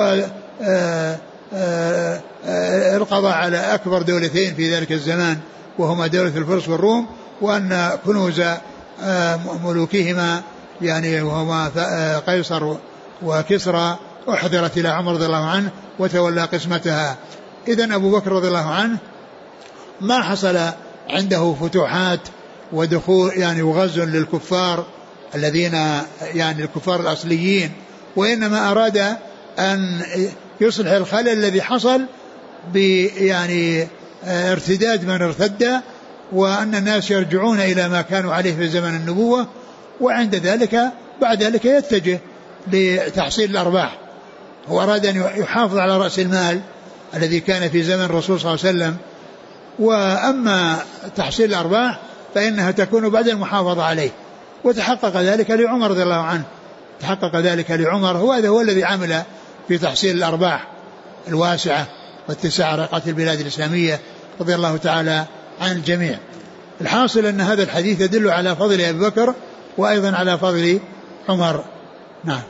والقضاء على أكبر دولتين في ذلك الزمان وهما دولة الفرس والروم، وأن كنوز ملوكهما يعني وهما قيصر وكسرى أحضرت إلى عمر رضي الله عنه وتولى قسمتها. إذن أبو بكر رضي الله عنه ما حصل عنده فتوحات ودخول يعني وغزو للكفار الذين يعني الكفار الأصليين، وإنما أراد أن يصلح الخلل الذي حصل يعني ارتداد من ارتد، وأن الناس يرجعون إلى ما كانوا عليه في زمن النبوة، وعند ذلك بعد ذلك يتجه لتحصيل الأرباح. هو أراد أن يحافظ على رأس المال الذي كان في زمن الرسول صلى الله عليه وسلم، وأما تحصيل الأرباح فإنها تكون بعد المحافظة عليه. وتحقق ذلك لعمر رضي الله عنه، تحقق ذلك لعمر، هذا هو الذي عمل في تحصيل الأرباح الواسعة واتساع رقعة البلاد الإسلامية رضي الله تعالى عن الجميع. الحاصل أن هذا الحديث يدل على فضل أبي بكر وأيضا على فضل عمر. نعم.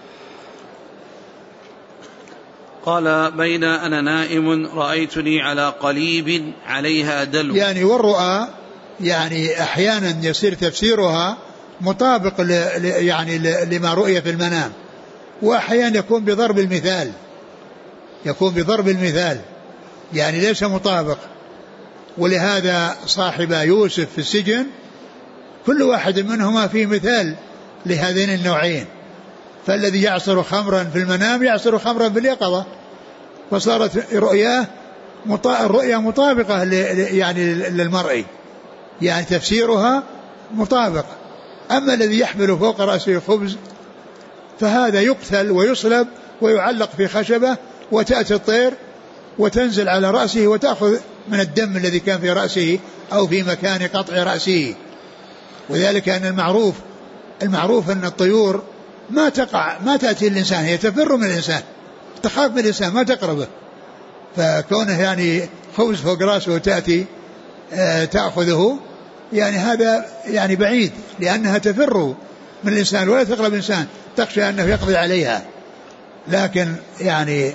قال بين أنا نائم رأيتني على قليب عليها دلو. يعني والرؤى يعني أحيانا يصير تفسيرها مطابق يعني لما رؤي في المنام، وأحيانا يكون بضرب المثال، يكون بضرب المثال يعني ليس مطابق. ولهذا صاحب يوسف في السجن كل واحد منهما فيه مثال لهذين النوعين، فالذي يعصر خمرا في المنام يعصر خمرا في اليقظة، فصارت الرؤيا مطابقة يعني للمرء، يعني تفسيرها مطابق. أما الذي يحمل فوق رأسه خبز فهذا يقتل ويصلب ويعلق في خشبة، وتأتي الطير وتنزل على رأسه وتأخذ من الدم الذي كان في رأسه أو في مكان قطع رأسه. وذلك أن المعروف أن الطيور ما تأتي الإنسان، هي تفر من الإنسان، تخاف من الإنسان ما تقربه، فكونه يعني خبز فوق رأسه وتأتي تأخذه يعني هذا يعني بعيد، لأنها تفر من الإنسان ولا تقرب الإنسان، تخشى أنه يقضي عليها. لكن يعني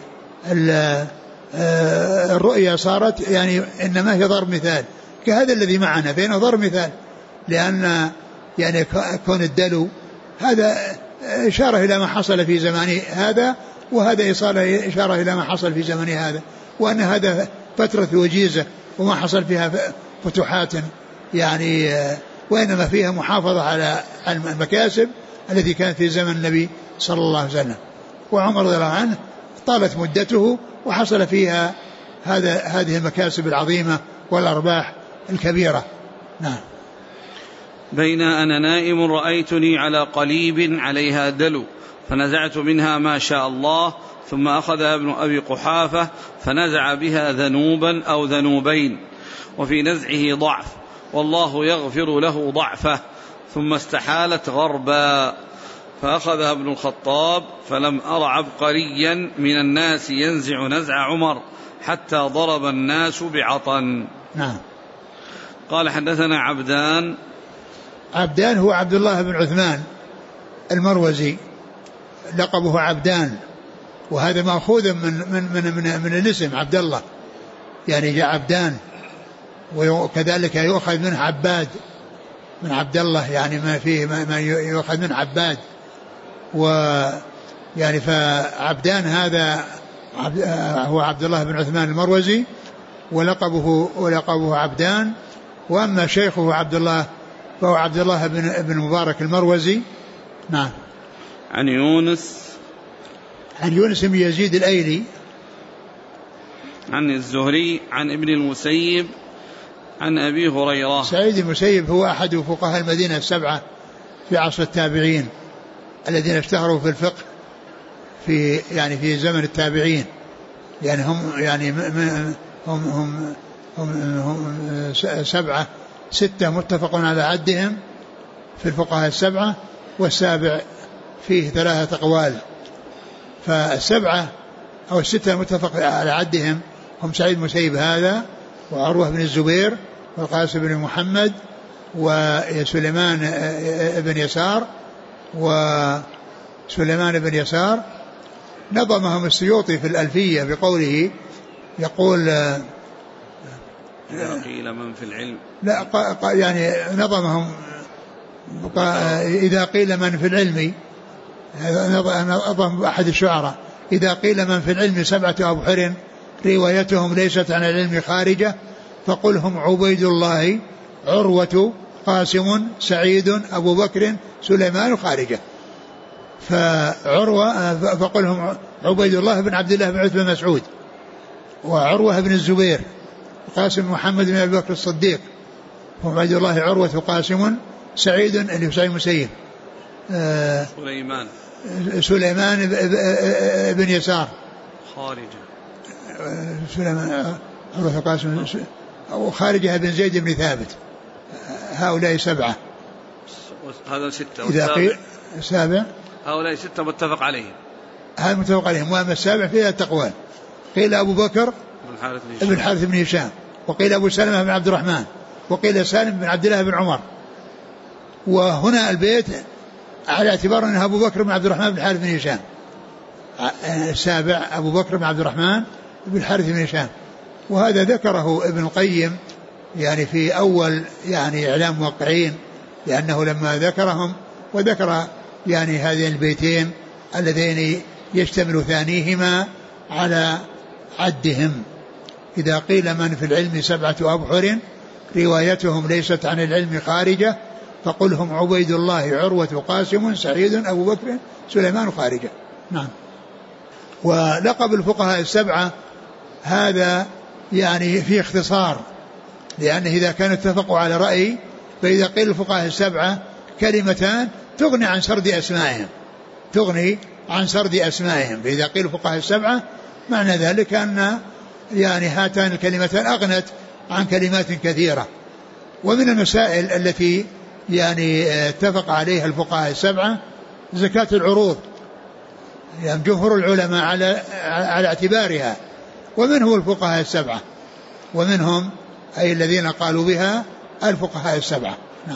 الرؤيا صارت يعني إنما هي ضرب مثال كهذا الذي معنا، فإنه ضرب مثال، لأن يعني كون الدلو هذا إشارة إلى ما حصل في زمان هذا، وهذا إشارة إلى ما حصل في زمان هذا، وأن هذا فترة وجيزة وما حصل فيها فتوحات يعني، وإنما فيها محافظة على المكاسب التي كانت في زمن النبي صلى الله عليه وسلم. وعمر رضي الله عنه طالت مدته وحصل فيها هذه المكاسب العظيمة والأرباح الكبيرة. نعم. بين أنا نائم رأيتني على قليب عليها دلو فنزعت منها ما شاء الله، ثم أخذ ابن أبي قحافة فنزع بها ذنوبا أو ذنوبين، وفي نزعه ضعف والله يغفر له ضعفه، ثم استحالت غربا، فأخذها ابن الخطاب فلم أر عبقريا من الناس ينزع نزع عمر حتى ضرب الناس بعطن. نعم. قال حدثنا عبدان. عبدان هو عبد الله بن عثمان المروزي، لقبه عبدان، وهذا مأخوذ من الاسم عبد الله، يعني جاء عبدان، وكذلك يؤخذ منه عباد من عبد الله، يعني ما فيه ما يؤخذ منه عباد، ويعني فعبدان هذا هو عبد الله بن عثمان المروزي ولقبه عبدان. وأما شيخه عبد الله فهو عبد الله بن مبارك المروزي. نعم. عن يونس بن يزيد الأيلي عن الزهري عن ابن المسيب عن أبي هريرة. سعيد المسيب هو أحد فقهاء المدينة السبعة في عصر التابعين الذين اشتهروا في الفقه في زمن التابعين، يعني هم ستة متفق على عدهم في الفقهاء السبعة، والسابع فيه 3 أقوال. فالسبعة أو الستة متفق على عدهم هم سعيد المسيب هذا، وعروة بن الزبير، والقاسم بن محمد، وسليمان بن يسار. نظمهم السيوطي في الألفية بقوله، يقول إذا قيل من في العلم، لا يعني نظمهم إذا قيل من في العلم، نظم أحد الشعراء: إذا قيل من في العلم 7 أبحر روايتهم ليست عن العلم خارجة، فقل هم عبيد الله عروة قاسم سعيد أبو بكر سليمان خارجة. فقل هم عبيد الله بن عبد الله بن عتبة مسعود، وعروة بن الزبير، قاسم محمد بن أبي بكر الصديق، وعبيد الله عروة قاسم سعيد اللي سعيد المسيب، سليمان بن يسار خارجة، سليمان عروة قاسم وخارجة بن زيد بن ثابت. هؤلاء 7. هذا 6. إذا السابع هؤلاء 6 متفق عليهم. هذا متفق عليهم. وأما السابع فيها التقوال. قيل أبو بكر بن الحارث بن هشام، وقيل أبو سلمة بن عبد الرحمن، وقيل سالم بن عبد الله بن عمر. وهنا البيت على اعتبار أنه أبو بكر بن عبد الرحمن بن الحارث بن هشام. السابع أبو بكر بن عبد الرحمن بن الحارث بن هشام. وهذا ذكره ابن القيم يعني في أول يعني إعلام موقعين، لأنه لما ذكرهم وذكر يعني هذين البيتين اللذين يشتمل ثانيهما على عدهم: إذا قيل من في العلم 7 أبحر روايتهم ليست عن العلم خارجة، فقل هم عبيد الله عروة قاسم سعيد أبو بكر سليمان خارجة. نعم. ولقب الفقهاء السبعة هذا يعني في اختصار، لأنه إذا كانوا اتفقوا على رأي، فإذا قيل الفقهاء السبعة كلمتان تغني عن سرد أسمائهم، فإذا قيل الفقهاء السبعة معنى ذلك أن يعني هاتان الكلمتان أغنت عن كلمات كثيرة. ومن المسائل التي يعني اتفق عليها الفقهاء السبعة زكاة العروض، يعني جمهور العلماء على اعتبارها، ومنهم الفقهاء السبعة، ومنهم أي الذين قالوا بها الفقهاء السبعة. نعم.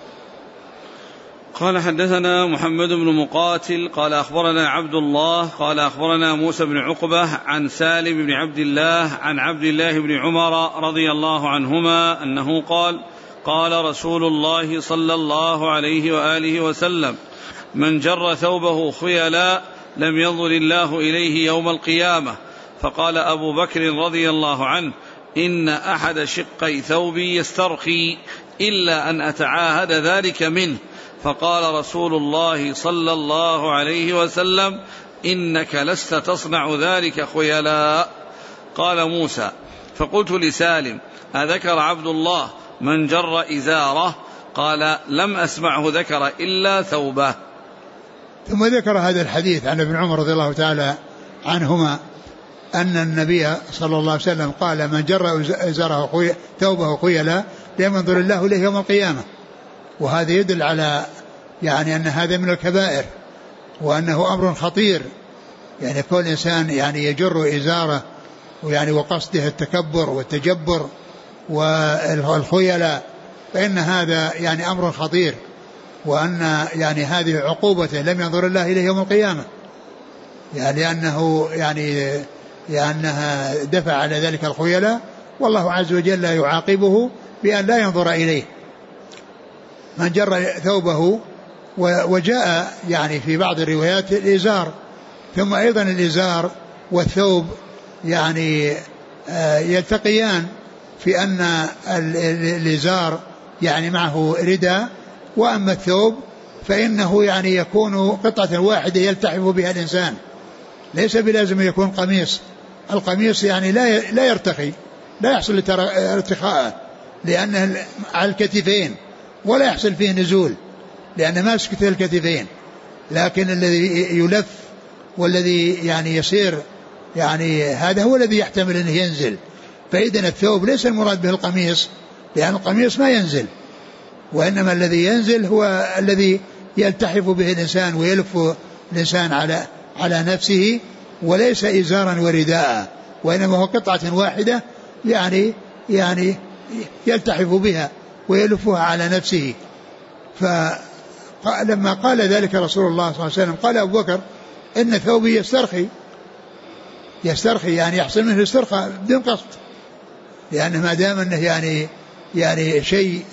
قال حدثنا محمد بن مقاتل قال أخبرنا عبد الله قال أخبرنا موسى بن عقبة عن سالم بن عبد الله عن عبد الله بن عمر رضي الله عنهما أنه قال: قال رسول الله صلى الله عليه وآله وسلم: من جر ثوبه خيلا لم ينظر الله إليه يوم القيامة. فقال أبو بكر رضي الله عنه: إن أحد شقي ثوبي يسترخي إلا أن أتعاهد ذلك منه. فقال رسول الله صلى الله عليه وسلم: إنك لست تصنع ذلك خيلاء. قال موسى: فقلت لسالم: أذكر عبد الله من جر إزاره؟ قال: لم أسمعه ذكر إلا ثوبه. ثم ذكر هذا الحديث عن ابن عمر رضي الله تعالى عنهما أن النبي صلى الله عليه وسلم قال: من جر إزاره ثوبه خيلا لم ينظر الله إليه يوم القيامة. وهذا يدل على يعني أن هذا من الكبائر، وأنه أمر خطير، يعني كل إنسان يعني يجر إزاره ويعني وقصده التكبر والتجبر والخيلاء، فإن هذا يعني أمر خطير، وأن يعني هذه عقوبته لم ينظر الله إليه يوم القيامة، يعني لأنها دفع على ذلك الخيلاء، والله عز وجل يعاقبه بأن لا ينظر إليه. من جر ثوبه، وجاء يعني في بعض الروايات الإزار، ثم أيضا الإزار والثوب يعني يلتقيان في أن الإزار يعني معه رداء، وأما الثوب فإنه يعني يكون قطعة واحدة يلتحف بها الإنسان، ليس بلازم يكون قميص. القميص يعني لا يرتخي، لا يحصل ارتخاء لأنه على الكتفين، ولا يحصل فيه نزول لأنه ماسك الكتفين، لكن الذي يلف والذي يعني يصير يعني هذا هو الذي يحتمل أنه ينزل. فإذن الثوب ليس المراد به القميص، لأن القميص ما ينزل، وإنما الذي ينزل هو الذي يلتحف به الإنسان ويلف الإنسان على نفسه، وليس إزارا ورداء، وإنما هو قطعة واحدة يعني يلتحف بها ويلفها على نفسه. فلما قال ذلك رسول الله صلى الله عليه وسلم قال أبو بكر إن ثوبي يسترخي يعني يحصل منه الاسترخاء بدون قصد، لأنه ما دام أنه يعني شيء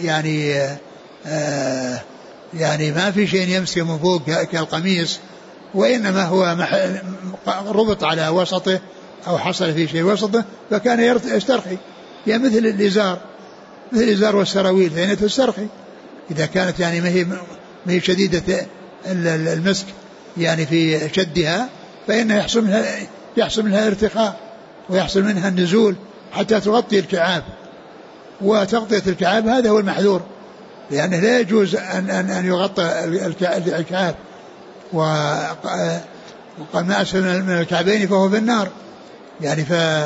يعني ما في شيء يمسك من فوق كالقميص، وإنما هو ربط على وسطه أو حصل في شيء وسطه، فكان يسترخي يعني مثل الإزار والسراويل، فإنها تسترخي إذا كانت يعني ما هي شديدة المسك يعني في شدها، فإنه يحصل منها ارتخاء ويحصل منها النزول حتى تغطي الكعاب، وتغطية الكعاب هذا هو المحذور، لأنه لا يجوز أن يغطى الكعاب، وقال ما أسفل من الكعبين فهو في النار يعني.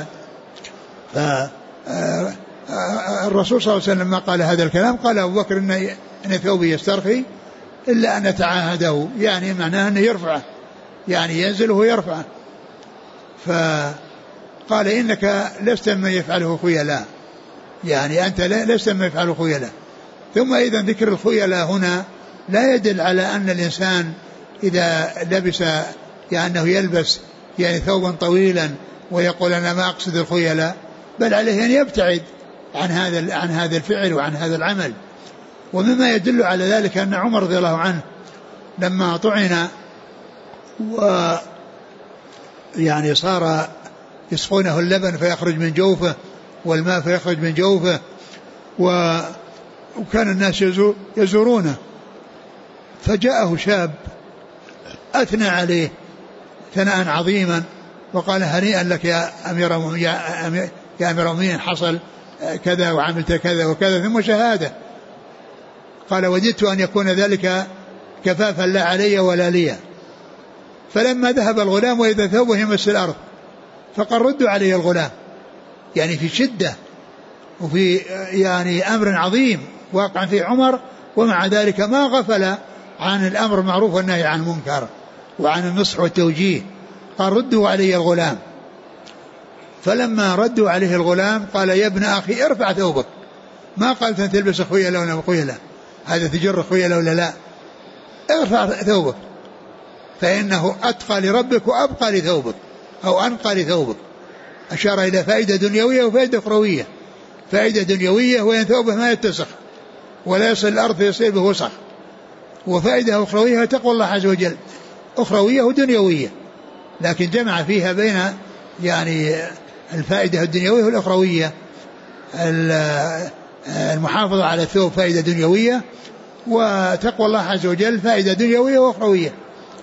الرسول صلى الله عليه وسلم لما قال هذا الكلام قال أبو بكر إن ثوبي يسترخي إلا أن نتعاهده، يعني معناه أنه يرفعه، يعني ينزله ويرفعه. فقال إنك لست من يفعله خيلاء، يعني أنت لست من يفعله خيلاء. ثم أيضا ذكر الخيلاء هنا لا يدل على أن الإنسان إذا لبس يعني أنه يلبس يعني ثوبا طويلا ويقول أنا ما أقصد الخيلاء، بل عليه أن يبتعد عن هذا الفعل وعن هذا العمل. ومما يدل على ذلك أن عمر رضي الله عنه لما طعن يعني صار يسقونه اللبن فيخرج من جوفه والماء فيخرج من جوفه، وكان الناس يزورونه، فجاءه شاب أثنى عليه ثناء عظيما وقال هنيئا لك يا أمير المؤمنين، حصل كذا وعملت كذا وكذا، ثم شهادة. قال وددت أن يكون ذلك كفافا لا علي ولا لي. فلما ذهب الغلام وإذا ثوبه يمس الأرض فقال ردوا علي الغلام، يعني في شدة وفي يعني أمر عظيم واقع في عمر، ومع ذلك ما غفل عن الأمر المعروف والنهي عن المنكر وعن النصح والتوجيه، قال ردوا علي الغلام. فلما ردوا عليه الغلام قال يا ابن أخي ارفع ثوبك، ما قال تلبس خيلة ولا خيلة، هذا تجر خيلة ولا لا، ارفع ثوبك فإنه أتقى لربك وأبقى لثوبك أو أنقى لثوبك. أشار إلى فائدة دنيوية وفائدة أخروية. فائدة دنيوية وإن ثوبه ما يتسخ ولا يصل الأرض فيصير به وسخ، وفائدة أخروية تقوى الله عز وجل، أخروية ودنيوية، لكن جمع فيها بين يعني الفائدة الدنيوية والأخروية. المحافظة على الثوب فائدة دنيوية، وتقوى الله عز وجل فائدة دنيوية وأخروية،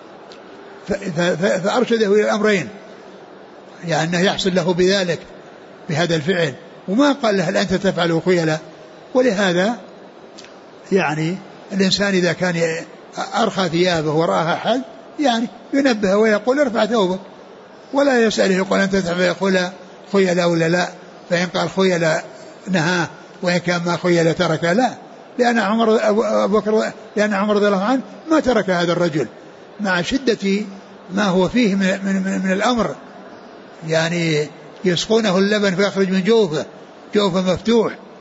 فأرشده إلى الأمرين، يعني أنه يحصل له بذلك بهذا الفعل، وما قال له هل أنت تفعل خيلا. ولهذا يعني الإنسان إذا كان أرخى ثيابه ورآها حد يعني ينبه ويقول ارفع ثوبك، ولا يسأله يقول أنت تفعل خيلا ولا لا، فإن قال خيلا نهاه، وإن كان ما خيلا ترك لا، لأن عمر رضي الله عنه ما ترك هذا الرجل مع شدة ما هو فيه من الأمر، يعني يسقونه اللبن فيخرج من جوفه مفتوح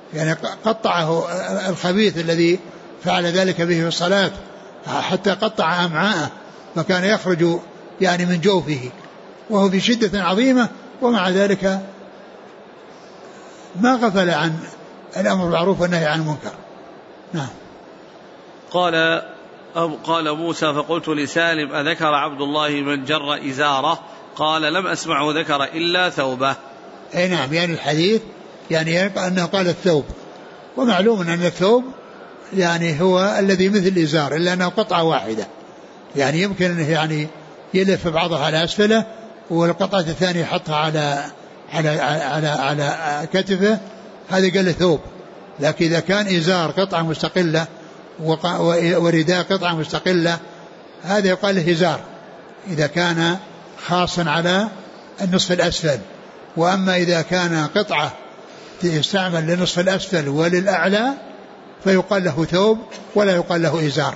يعني قطعه الخبيث الذي فعل ذلك به في الصلاة حتى قطع أمعاءه فكان يخرج يعني من جوفه وهو في شدة عظيمة، ومع ذلك ما غفل عن الأمر بالمعروف والنهي عن المنكر. نعم. قال موسى فقلت لسالم أذكر عبد الله من جر إزاره؟ قال لم أسمعه ذكر إلا ثوبه. أي نعم، يعني الحديث يعني أنه قال الثوب، ومعلوم أن الثوب يعني هو الذي مثل الإزار إلا أنه قطعة واحدة، يعني يمكن أنه يعني يلف بعضها على أسفله والقطعة الثانية يحطها على كتفه، هذا قال ثوب. لكن إذا كان إزار قطعة مستقلة ورداء قطعة مستقلة هذا يقال له إزار إذا كان خاصا على النصف الأسفل. وأما إذا كان قطعة تستعمل للنصف الأسفل وللأعلى فيقال له ثوب ولا يقال له إزار.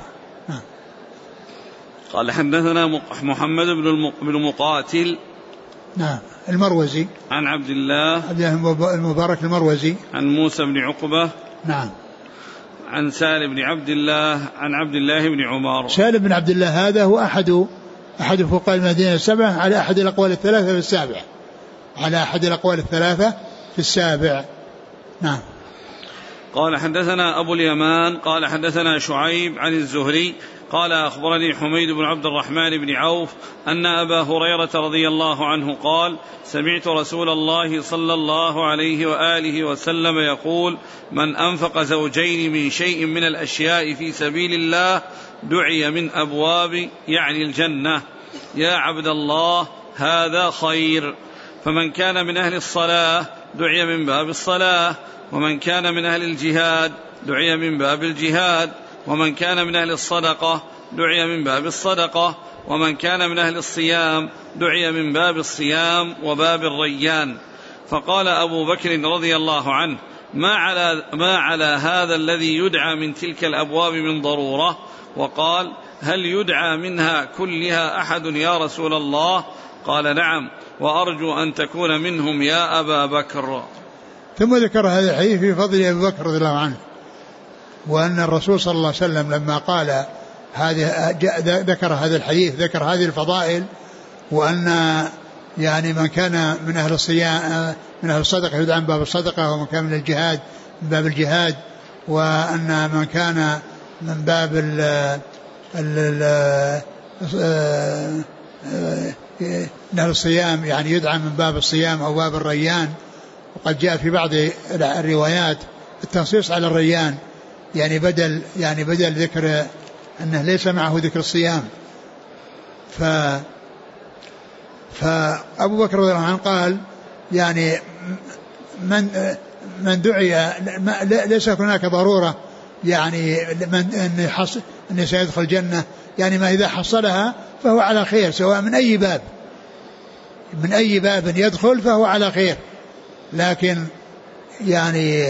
قال حدثنا محمد بن مقاتل نعم المروزي عن عبد الله المبارك المروزي عن موسى بن عقبة نعم عن سالم بن عبد الله عن عبد الله بن عمر. سالم بن عبد الله هذا هو أحد فقهاء المدينة السبعة على أحد الأقوال الثلاثة في السابع، على أحد الأقوال الثلاثة في السابع. نعم. قال حدثنا أبو اليمان قال حدثنا شعيب عن الزهري قال أخبرني حميد بن عبد الرحمن بن عوف أن أبا هريرة رضي الله عنه قال سمعت رسول الله صلى الله عليه وآله وسلم يقول من أنفق زوجين من شيء من الأشياء في سبيل الله دعي من أبواب يعني الجنة يا عبد الله هذا خير. فمن كان من أهل الصلاة دعي من باب الصلاة، ومن كان من أهل الجهاد دعي من باب الجهاد، ومن كان من أهل الصدقة دعي من باب الصدقة، ومن كان من أهل الصيام دعي من باب الصيام وباب الريان. فقال أبو بكر رضي الله عنه ما على هذا الذي يدعى من تلك الأبواب من ضرورة؟ وقال هل يدعى منها كلها أحد يا رسول الله؟ قال نعم وأرجو أن تكون منهم يا أبا بكر. ثم ذكر هذا الحديث في فضل أبي بكر رضي الله عنه، وأن الرسول صلى الله عليه وسلم لما قال ذكر هذا الحديث ذكر هذه الفضائل، وأن يعني من كان من أهل الصيام من أهل الصدقة يدعى من باب الصدقة، ومن كان من الجهاد من باب الجهاد، وأن من كان من باب أهل الصيام يعني يدعى من باب الصيام أو باب الريان. وقد جاء في بعض الروايات التنصيص على الريان، يعني بدل ذكر أنه ليس معه ذكر الصيام. فأبو بكر رضي الله عنه قال يعني من دعي ليس هناك ضرورة يعني أن سيدخل الجنة، يعني ما إذا حصلها فهو على خير، سواء من أي باب يدخل فهو على خير. لكن يعني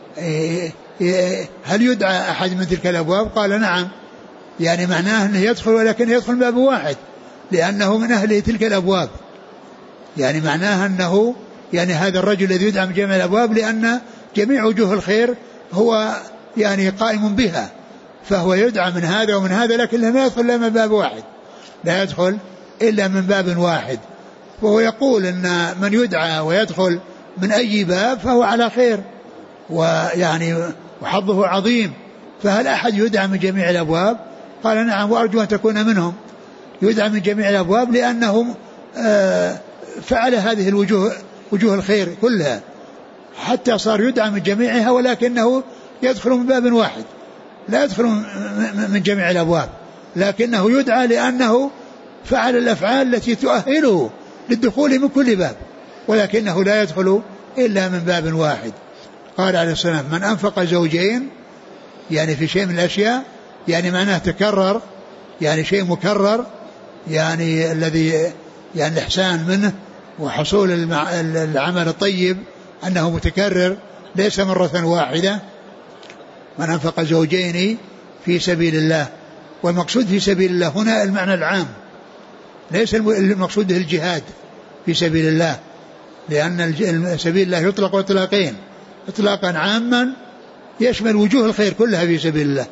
هل يدعى أحد من تلك الأبواب؟ قال نعم، يعني معناه أنه يدخل، ولكن يدخل من باب واحد لأنه من أهل تلك الأبواب. يعني معناه أنه يعني هذا الرجل الذي يدعى من جميع الأبواب لأن جميع وجوه الخير هو يعني قائم بها، فهو يدعى من هذا ومن هذا، لكن لا يدخل إلا من باب واحد، لا يدخل إلا من باب واحد. وهو يقول أن من يدعى ويدخل من أي باب فهو على خير، ويعني وحظه عظيم. فهل أحد يدعى من جميع الأبواب؟ قال نعم وأرجو أن تكون منهم. يدعى من جميع الأبواب لأنهم فعل هذه وجوه الخير كلها، حتى صار يدعى من جميعها، ولكنه يدخل من باب واحد، لا يدخل من جميع الأبواب، لكنه يدعى لأنه فعل الأفعال التي تؤهله للدخول من كل باب، ولكنه لا يدخل إلا من باب واحد. قال عليه السلام من أنفق زوجين، يعني في شيء من الأشياء، يعني معناه تكرر، يعني شيء مكرر، يعني الذي يعني الإحسان منه وحصول العمل الطيب أنه متكرر ليس مرة واحدة. من أنفق زوجين في سبيل الله، والمقصود في سبيل الله هنا المعنى العام، ليس المقصود الجهاد في سبيل الله، لأن سبيل الله يطلق إطلاقين، إطلاقا عاما يشمل وجوه الخير كلها في سبيل الله،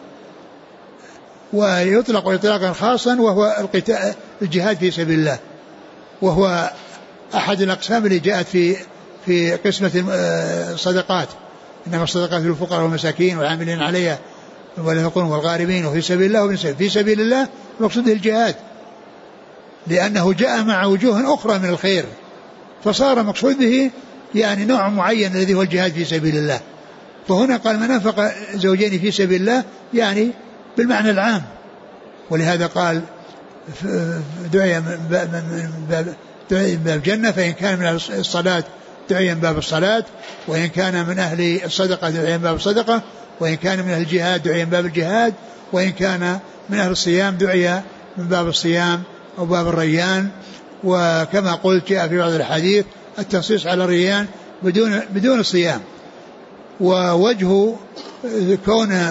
ويطلق إطلاقا خاصا وهو الجهاد في سبيل الله، وهو أحد الأقسام اللي جاءت في قسمة الصدقات، إنما الصدقات للفقراء والمساكين والعاملين عليها والغارمين وفي سبيل الله. في سبيل الله مقصود الجهاد، لأنه جاء مع وجوه أخرى من الخير، فصار مقصود به يعني نوع معين الذي هو الجهاد في سبيل الله. فهنا قال من أنفق زوجين في سبيل الله يعني بالمعنى العام، ولهذا قال دعي من باب الجنة، فإن كان من الصلاة دعي من باب الصلاة، وإن كان من أهل الصدقة دعي من باب الصدقة، وإن كان من أهل الجهاد دعي من باب الجهاد، وإن كان من أهل الصيام دعي من باب الصيام أو باب الريان. وكما قلت جاء في بعض الحديث التنصيص على الريان بدون الصيام. ووجه كون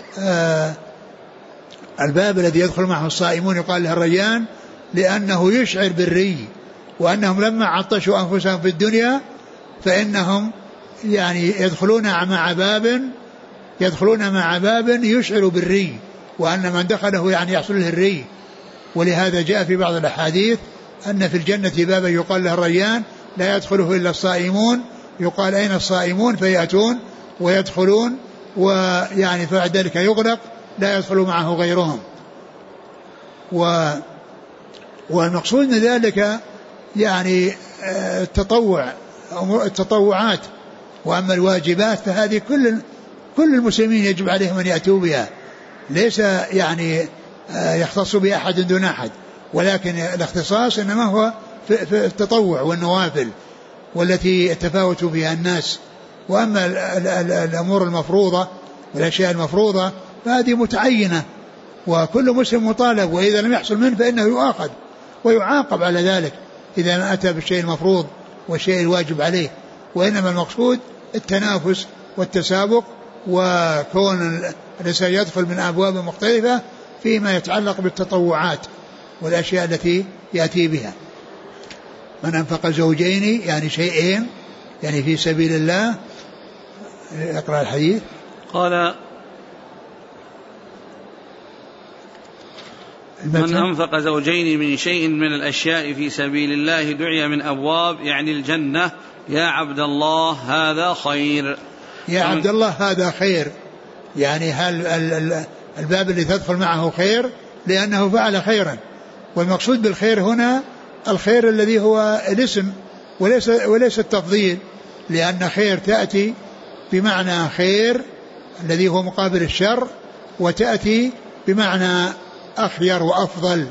الباب الذي يدخل معه الصائمون يقال له الريان لأنه يشعر بالري، وأنهم لما عطشوا أنفسهم في الدنيا فإنهم يعني يدخلون مع باب يشعر بالري، وأن من دخله يعني يحصل له الري. ولهذا جاء في بعض الأحاديث أن في الجنة بابا يقال له الريان لا يدخله إلا الصائمون، يقال أين الصائمون فيأتون ويدخلون، ويعني فبعد ذلك يغلق لا يدخل معه غيرهم. والمقصود من ذلك يعني التطوعات، وأما الواجبات فهذه كل المسلمين يجب عليهم أن يأتوا بها، ليس يعني يختص بها أحد دون أحد، ولكن الاختصاص إنما هو في التطوع والنوافل والتي يتفاوت فيها الناس. وأما الأمور المفروضة والأشياء المفروضة فهذه متعينة، وكل مسلم مطالب، وإذا لم يحصل منه فإنه يؤاخذ ويعاقب على ذلك إذا ما أتى بالشيء المفروض والشيء الواجب عليه. وإنما المقصود التنافس والتسابق، وكون الإنسان يدخل من أبواب مختلفة فيما يتعلق بالتطوعات والأشياء التي يأتي بها. من أنفق زوجين يعني شيئين يعني في سبيل الله. اقرأ الحديث. قال من أنفق زوجين من شيء من الأشياء في سبيل الله دعي من أبواب يعني الجنة يا عبد الله هذا خير. يا عبد الله هذا خير، يعني هل الباب اللي تدخل معه خير لأنه فعل خيرا. والمقصود بالخير هنا الخير الذي هو الاسم وليس التفضيل، لأن خير تأتي بمعنى خير الذي هو مقابل الشر، وتأتي بمعنى أخير وأفضل،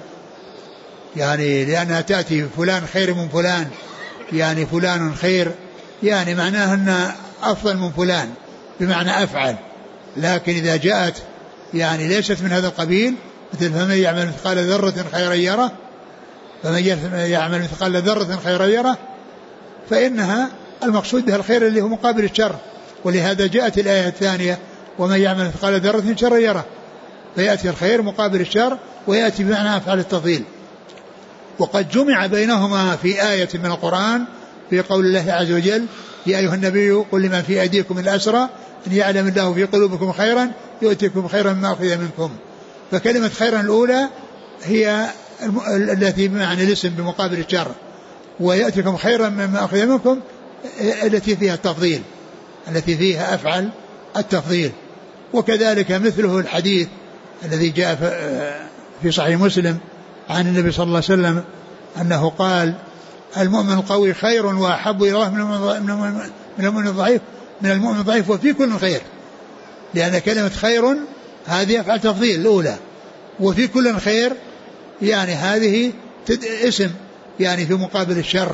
يعني لأنها تأتي فلان خير من فلان، يعني فلان خير يعني معناه أن أفضل من فلان بمعنى أفعل. لكن إذا جاءت يعني ليست من هذا القبيل مثل فمن يعمل مثقال ذرة خيرا يره، فمن يعمل مثقال ذرة خيرا يره، فإنها المقصود بها الخير اللي هو مقابل الشر. ولهذا جاءت الآية الثانية ومن يعمل مثقال ذرة شرا يره، فيأتي الخير مقابل الشر ويأتي بمعنى أفعل التفضيل. وقد جمع بينهما في آية من القرآن في قول الله عز وجل يا أيها النبي قل لمن في أيديكم الأسرى أن يعلم الله في قلوبكم خيرا يؤتكم خيرا مما أخذ منكم. فكلمة خيرا الأولى هي التي بمعنى الاسم بمقابل الشر، ويأتكم خيرا مما أخذ منكم التي فيها التفضيل، التي فيها أفعل التفضيل. وكذلك مثله الحديث الذي جاء في صحيح مسلم عن النبي صلى الله عليه وسلم أنه قال المؤمن القوي خير وأحب إلى الله من المؤمن الضعيف وفي كل خير، لأن كلمة خير هذه أفعل تفضيل الأولى، وفي كل خير يعني هذه اسم يعني في مقابل الشر.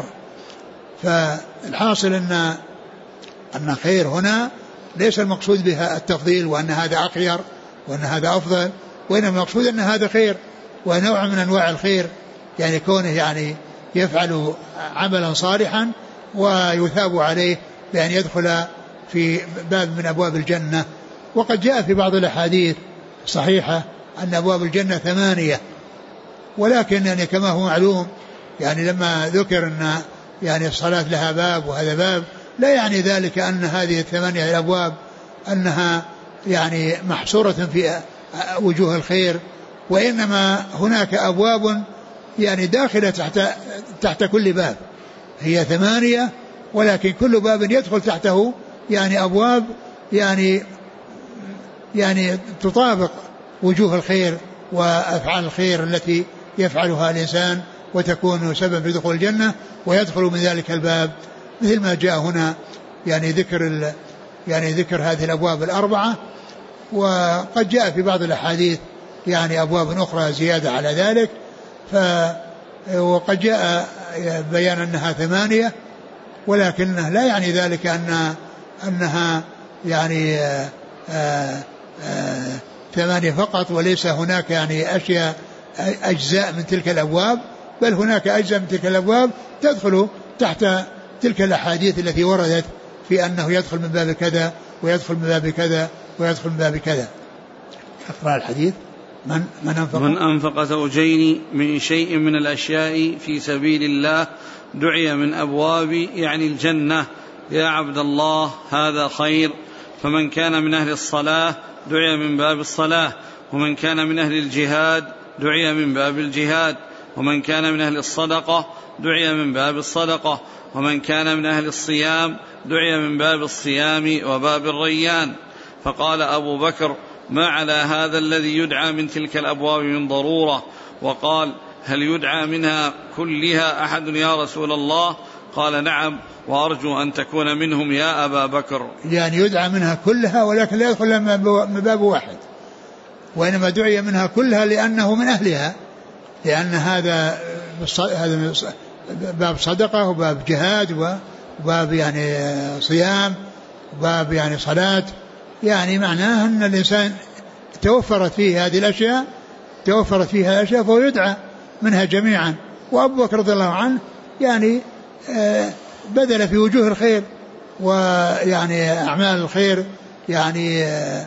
فالحاصل أن خير هنا ليس المقصود بها التفضيل وأن هذا أخير وأن هذا أفضل، وإنما المقصود أن هذا خير ونوع من أنواع الخير، يعني كونه يعني يفعل عملا صالحا ويثاب عليه بأن يدخل في باب من أبواب الجنة. وقد جاء في بعض الأحاديث صحيحة أن أبواب الجنة 8، ولكن يعني كما هو معلوم يعني لما ذكر أن يعني الصلاة لها باب وهذا باب، لا يعني ذلك أن هذه 8 الأبواب أنها يعني محصورة في وجوه الخير، وإنما هناك أبواب يعني داخلة تحت كل باب، هي 8 ولكن كل باب يدخل تحته يعني أبواب يعني تطابق وجوه الخير وأفعال الخير التي يفعلها الإنسان وتكون سبب في دخول الجنة، ويدخل من ذلك الباب مثل ما جاء هنا يعني ذكر هذه الأبواب 4، وقد جاء في بعض الأحاديث يعني أبواب أخرى زيادة على ذلك، وقد جاء بيان أنها 8 ولكنه لا يعني ذلك أنها يعني 8 فقط، وليس هناك يعني أجزاء من تلك الأبواب، بل هناك أجزاء من تلك الأبواب تدخل تحت تلك الأحاديث التي وردت في أنه يدخل من باب كذا ويدخل من باب كذا ويدخل من باب كذا. أقرأ الحديث. من أنفق زوجين من شيء من الأشياء في سبيل الله دعي من أبواب يعني الجنة يا عبد الله هذا خير. فمن كان من أهل الصلاة دعي من باب الصلاة، ومن كان من أهل الجهاد دعي من باب الجهاد، ومن كان من أهل الصدقة دعي من باب الصدقة، ومن كان من أهل الصيام دعي من باب الصيام وباب الريان. فقال أبو بكر ما على هذا الذي يدعى من تلك الأبواب من ضرورة؟ وقال هل يدعى منها كلها أحد يا رسول الله؟ قال نعم، وأرجو أن تكون منهم يا أبا بكر. يعني يدعى منها كلها ولكن لا يدخل من باب واحد، وإنما دعي منها كلها لأنه من أهلها، لأن هذا باب صدقة وباب جهاد وباب يعني صيام وباب يعني صلاة، يعني معناه أن الإنسان توفرت فيه هذه الأشياء فهو يدعى منها جميعا. وأبو بكر رضي الله عنه يعني بذل في وجوه الخير ويعني أعمال الخير، يعني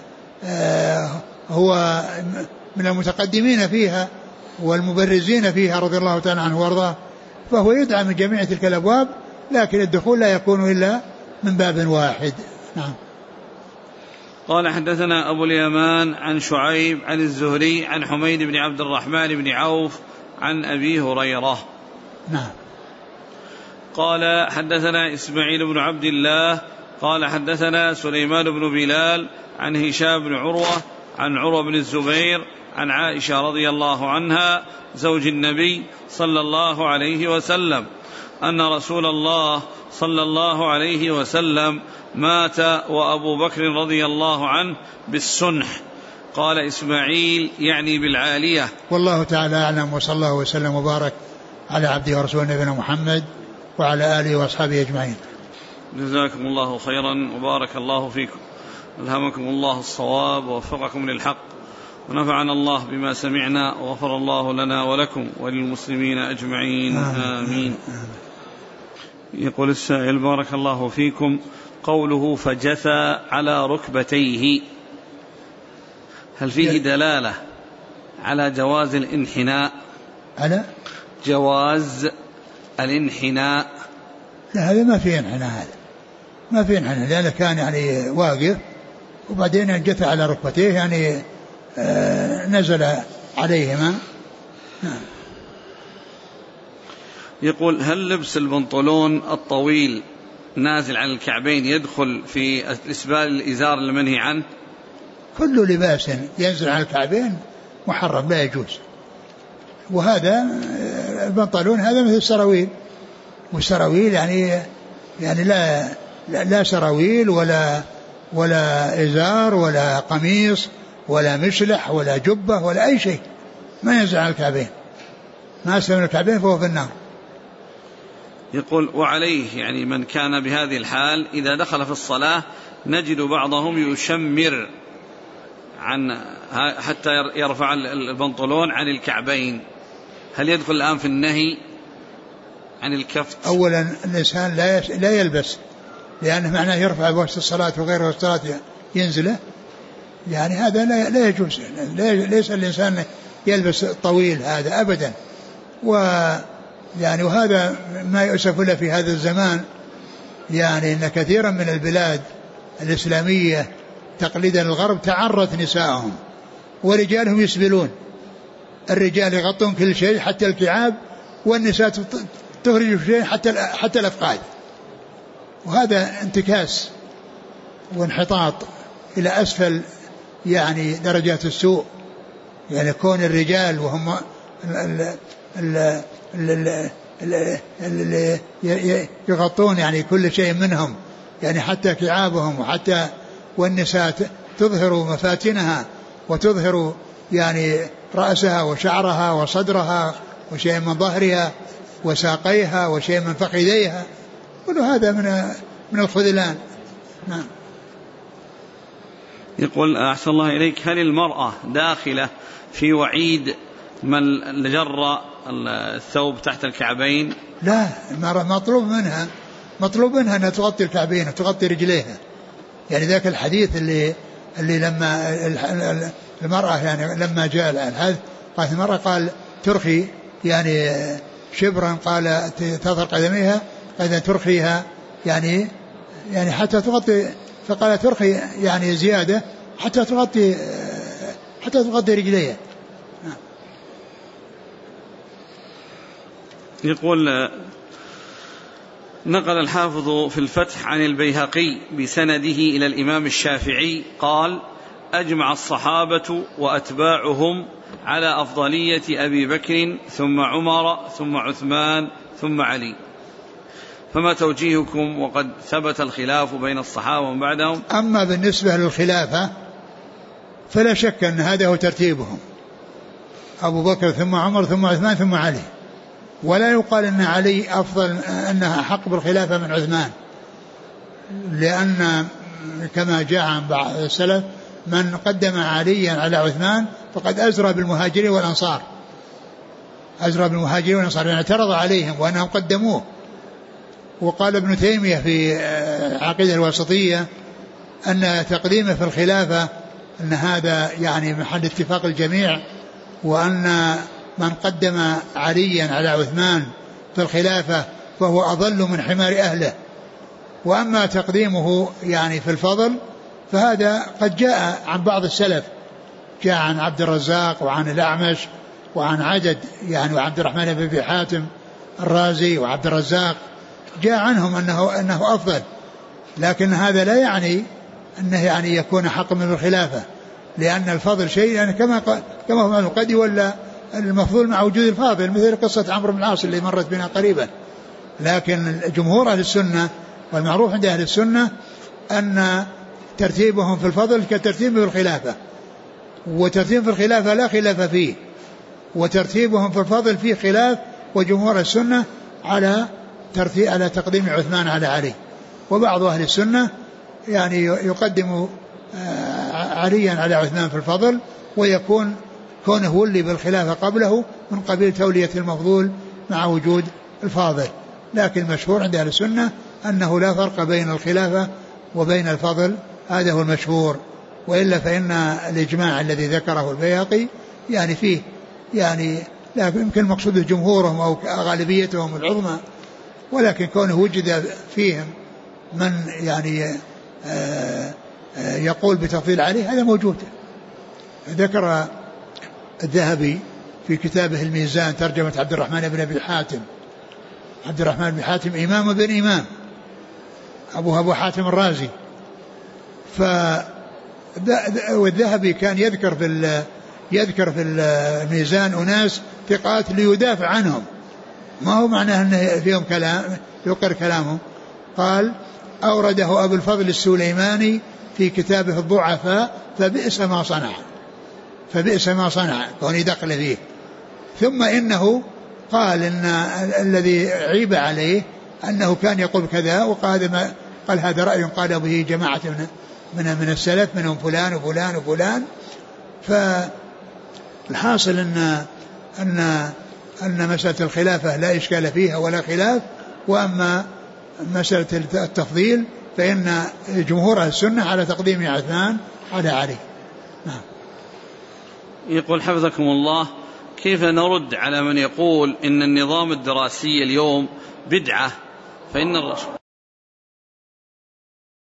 هو من المتقدمين فيها والمبرزين فيها رضي الله تعالى عنه وارضاه، فهو يدعى من جميع تلك الأبواب، لكن الدخول لا يكون إلا من باب واحد. نعم. قال حدثنا أبو اليمان عن شعيب عن الزهري عن حميد بن عبد الرحمن بن عوف عن أبي هريرة. نعم. قال حدثنا إسماعيل بن عبد الله قال حدثنا سليمان بن بلال عن هشام بن عروة عن عروة بن الزبير عن عائشة رضي الله عنها زوج النبي صلى الله عليه وسلم أن رسول الله صلى الله عليه وسلم مات وأبو بكر رضي الله عنه بالسنح. قال إسماعيل يعني بالعالية. والله تعالى أعلم، وصلى الله وسلم وبارك على عبده ورسوله نبينا محمد وعلى آله وأصحابه أجمعين. جزاكم الله خيرا وبارك الله فيكم، ألهمكم الله الصواب ووفقكم للحق، ونفعنا الله بما سمعنا، وغفر الله لنا ولكم وللمسلمين أجمعين آمين. يقول السائل بارك الله فيكم، قوله فجثى على ركبتيه هل فيه دلالة على جواز الانحناء؟ على جواز الانحناء؟ لا، هذا ما فيه انحناء، هذا ما فيه انحناء، لأنه كان يعني واقف وبعدين جثى على ركبتيه يعني نزل عليهما. نعم. يقول هل لبس البنطلون الطويل نازل عن الكعبين يدخل في إسبال الإزار المنهي عنه؟ كل لباس ينزل عن الكعبين محرم لا يجوز، وهذا البنطلون هذا مثل السراويل، والسراويل يعني لا سراويل ولا إزار ولا قميص ولا مشلح ولا جبة ولا أي شيء ما ينزل عن الكعبين، ما أسفل من الكعبين فهو في النار. يقول وعليه يعني من كان بهذه الحال إذا دخل في الصلاة نجد بعضهم يشمر حتى يرفع البنطلون عن الكعبين، هل يدخل الآن في النهي عن الكفت؟ أولا الإنسان لا يلبس، لأنه معناه يرفع وسط الصلاة وغير وسط الصلاة ينزله، يعني هذا لا يجوز، ليس الإنسان يلبس طويل هذا أبدا. وهذا ما يؤسف له في هذا الزمان، يعني أن كثيرا من البلاد الإسلامية تقليدا للغرب تعرت نساءهم، ورجالهم يسبلون، الرجال يغطون كل شيء حتى الكعاب، والنساء تخرج شيء حتى الأفقاد. وهذا انتكاس وانحطاط إلى أسفل يعني درجات السوء. يعني كون الرجال وهم يغطون يعني كل شيء منهم، يعني حتى كعابهم، وحتى والنساء تظهر مفاتنها وتظهر يعني رأسها وشعرها وصدرها وشيء من ظهرها وساقيها وشيء من فخذيها، كل هذا من الخذلان. نعم. يقول أحسن الله إليك، هل المرأة داخلة في وعيد من جر الثوب تحت الكعبين؟ لا، المرأة مطلوب منها أن تغطي الكعبين وتغطي رجليها. يعني ذاك الحديث اللي لما المرأة يعني لما جاء الحديث قالت المرأة قال ترخي يعني شبرا، قال تظهر قدميها، قال ترخيها يعني حتى تغطي، فقال ترخي يعني زيادة حتى تغطي رجليها. يقول نقل الحافظ في الفتح عن البيهقي بسنده إلى الإمام الشافعي قال: أجمع الصحابة وأتباعهم على أفضلية أبي بكر ثم عمر ثم عثمان ثم علي، فما توجيهكم وقد ثبت الخلاف بين الصحابة ومن بعدهم؟ أما بالنسبة للخلافة فلا شك أن هذا هو ترتيبهم، أبو بكر ثم عمر ثم عثمان ثم علي، ولا يقال أن علي أفضل، أنها حق بالخلافة من عثمان، لأن كما جاء عن بعض السلف من قدم عليا على عثمان فقد أزرى بالمهاجرين والأنصار، يعني اعترض عليهم وأنهم قدموه. وقال ابن تيمية في عقيدة الواسطية أن تقديمه في الخلافة أن هذا يعني محل اتفاق الجميع، وأن من قدم عليا على عثمان في الخلافة فهو أضل من حمار أهله. وأما تقديمه يعني في الفضل فهذا قد جاء عن بعض السلف، جاء عن عبد الرزاق وعن الأعمش وعن عدد يعني وعبد الرحمن بن أبي حاتم الرازي وعبد الرزاق، جاء عنهم أنه أفضل، لكن هذا لا يعني أنه يعني يكون حق من الخلافة، لأن الفضل شيء يعني كما هو قد ولا المفضول مع وجود الفاضل، مثل قصة عمرو بن العاص اللي مرت بنا قريبا. لكن جمهور أهل السنة والمعروف عند أهل السنة أن ترتيبهم في الفضل كترتيبهم في الخلافة، وترتيبهم في الخلافة لا خلاف فيه، وترتيبهم في الفضل فيه خلاف، وجمهور السنة على تقديم عثمان على علي. وبعض أهل السنة يعني يقدم عليا على عثمان في الفضل، ويكون كونه ولي بالخلافة قبله من قبيل تولية المفضول مع وجود الفاضل. لكن المشهور عند أهل السنة أنه لا فرق بين الخلافة وبين الفضل، هذا هو المشهور. وإلا فإن الإجماع الذي ذكره البيهقي يعني فيه يعني لا يمكن مقصود جمهورهم أو غالبيتهم العظمى، ولكن كونه وجد فيهم من يعني يقول بتفضيل عليه هذا موجود. ذكر الذهبي في كتابه الميزان ترجمة عبد الرحمن بن أبي حاتم. عبد الرحمن بن حاتم إمام بن إمام، أبو حاتم الرازي. والذهبي كان يذكر في الميزان أناس ثقات ليدافع عنهم، ما هو معناه أن فيهم كلام يقر كلامهم. قال: أورده أبو الفضل السليماني في كتابه الضعفاء فبئس ما صنع كون يدخل فيه. ثم إنه قال إن الذي عيب عليه أنه كان يقول كذا، وقال هذا رأي قال به جماعة من السلف منهم فلان وفلان وفلان. فالحاصل أن مسألة الخلافة لا إشكال فيها ولا خلاف. وأما مسألة التفضيل فإن جمهور السنة على تقديم عثمان على علي. نعم. يقول حفظكم الله: كيف نرد على من يقول إن النظام الدراسي اليوم بدعة، فإن الرسول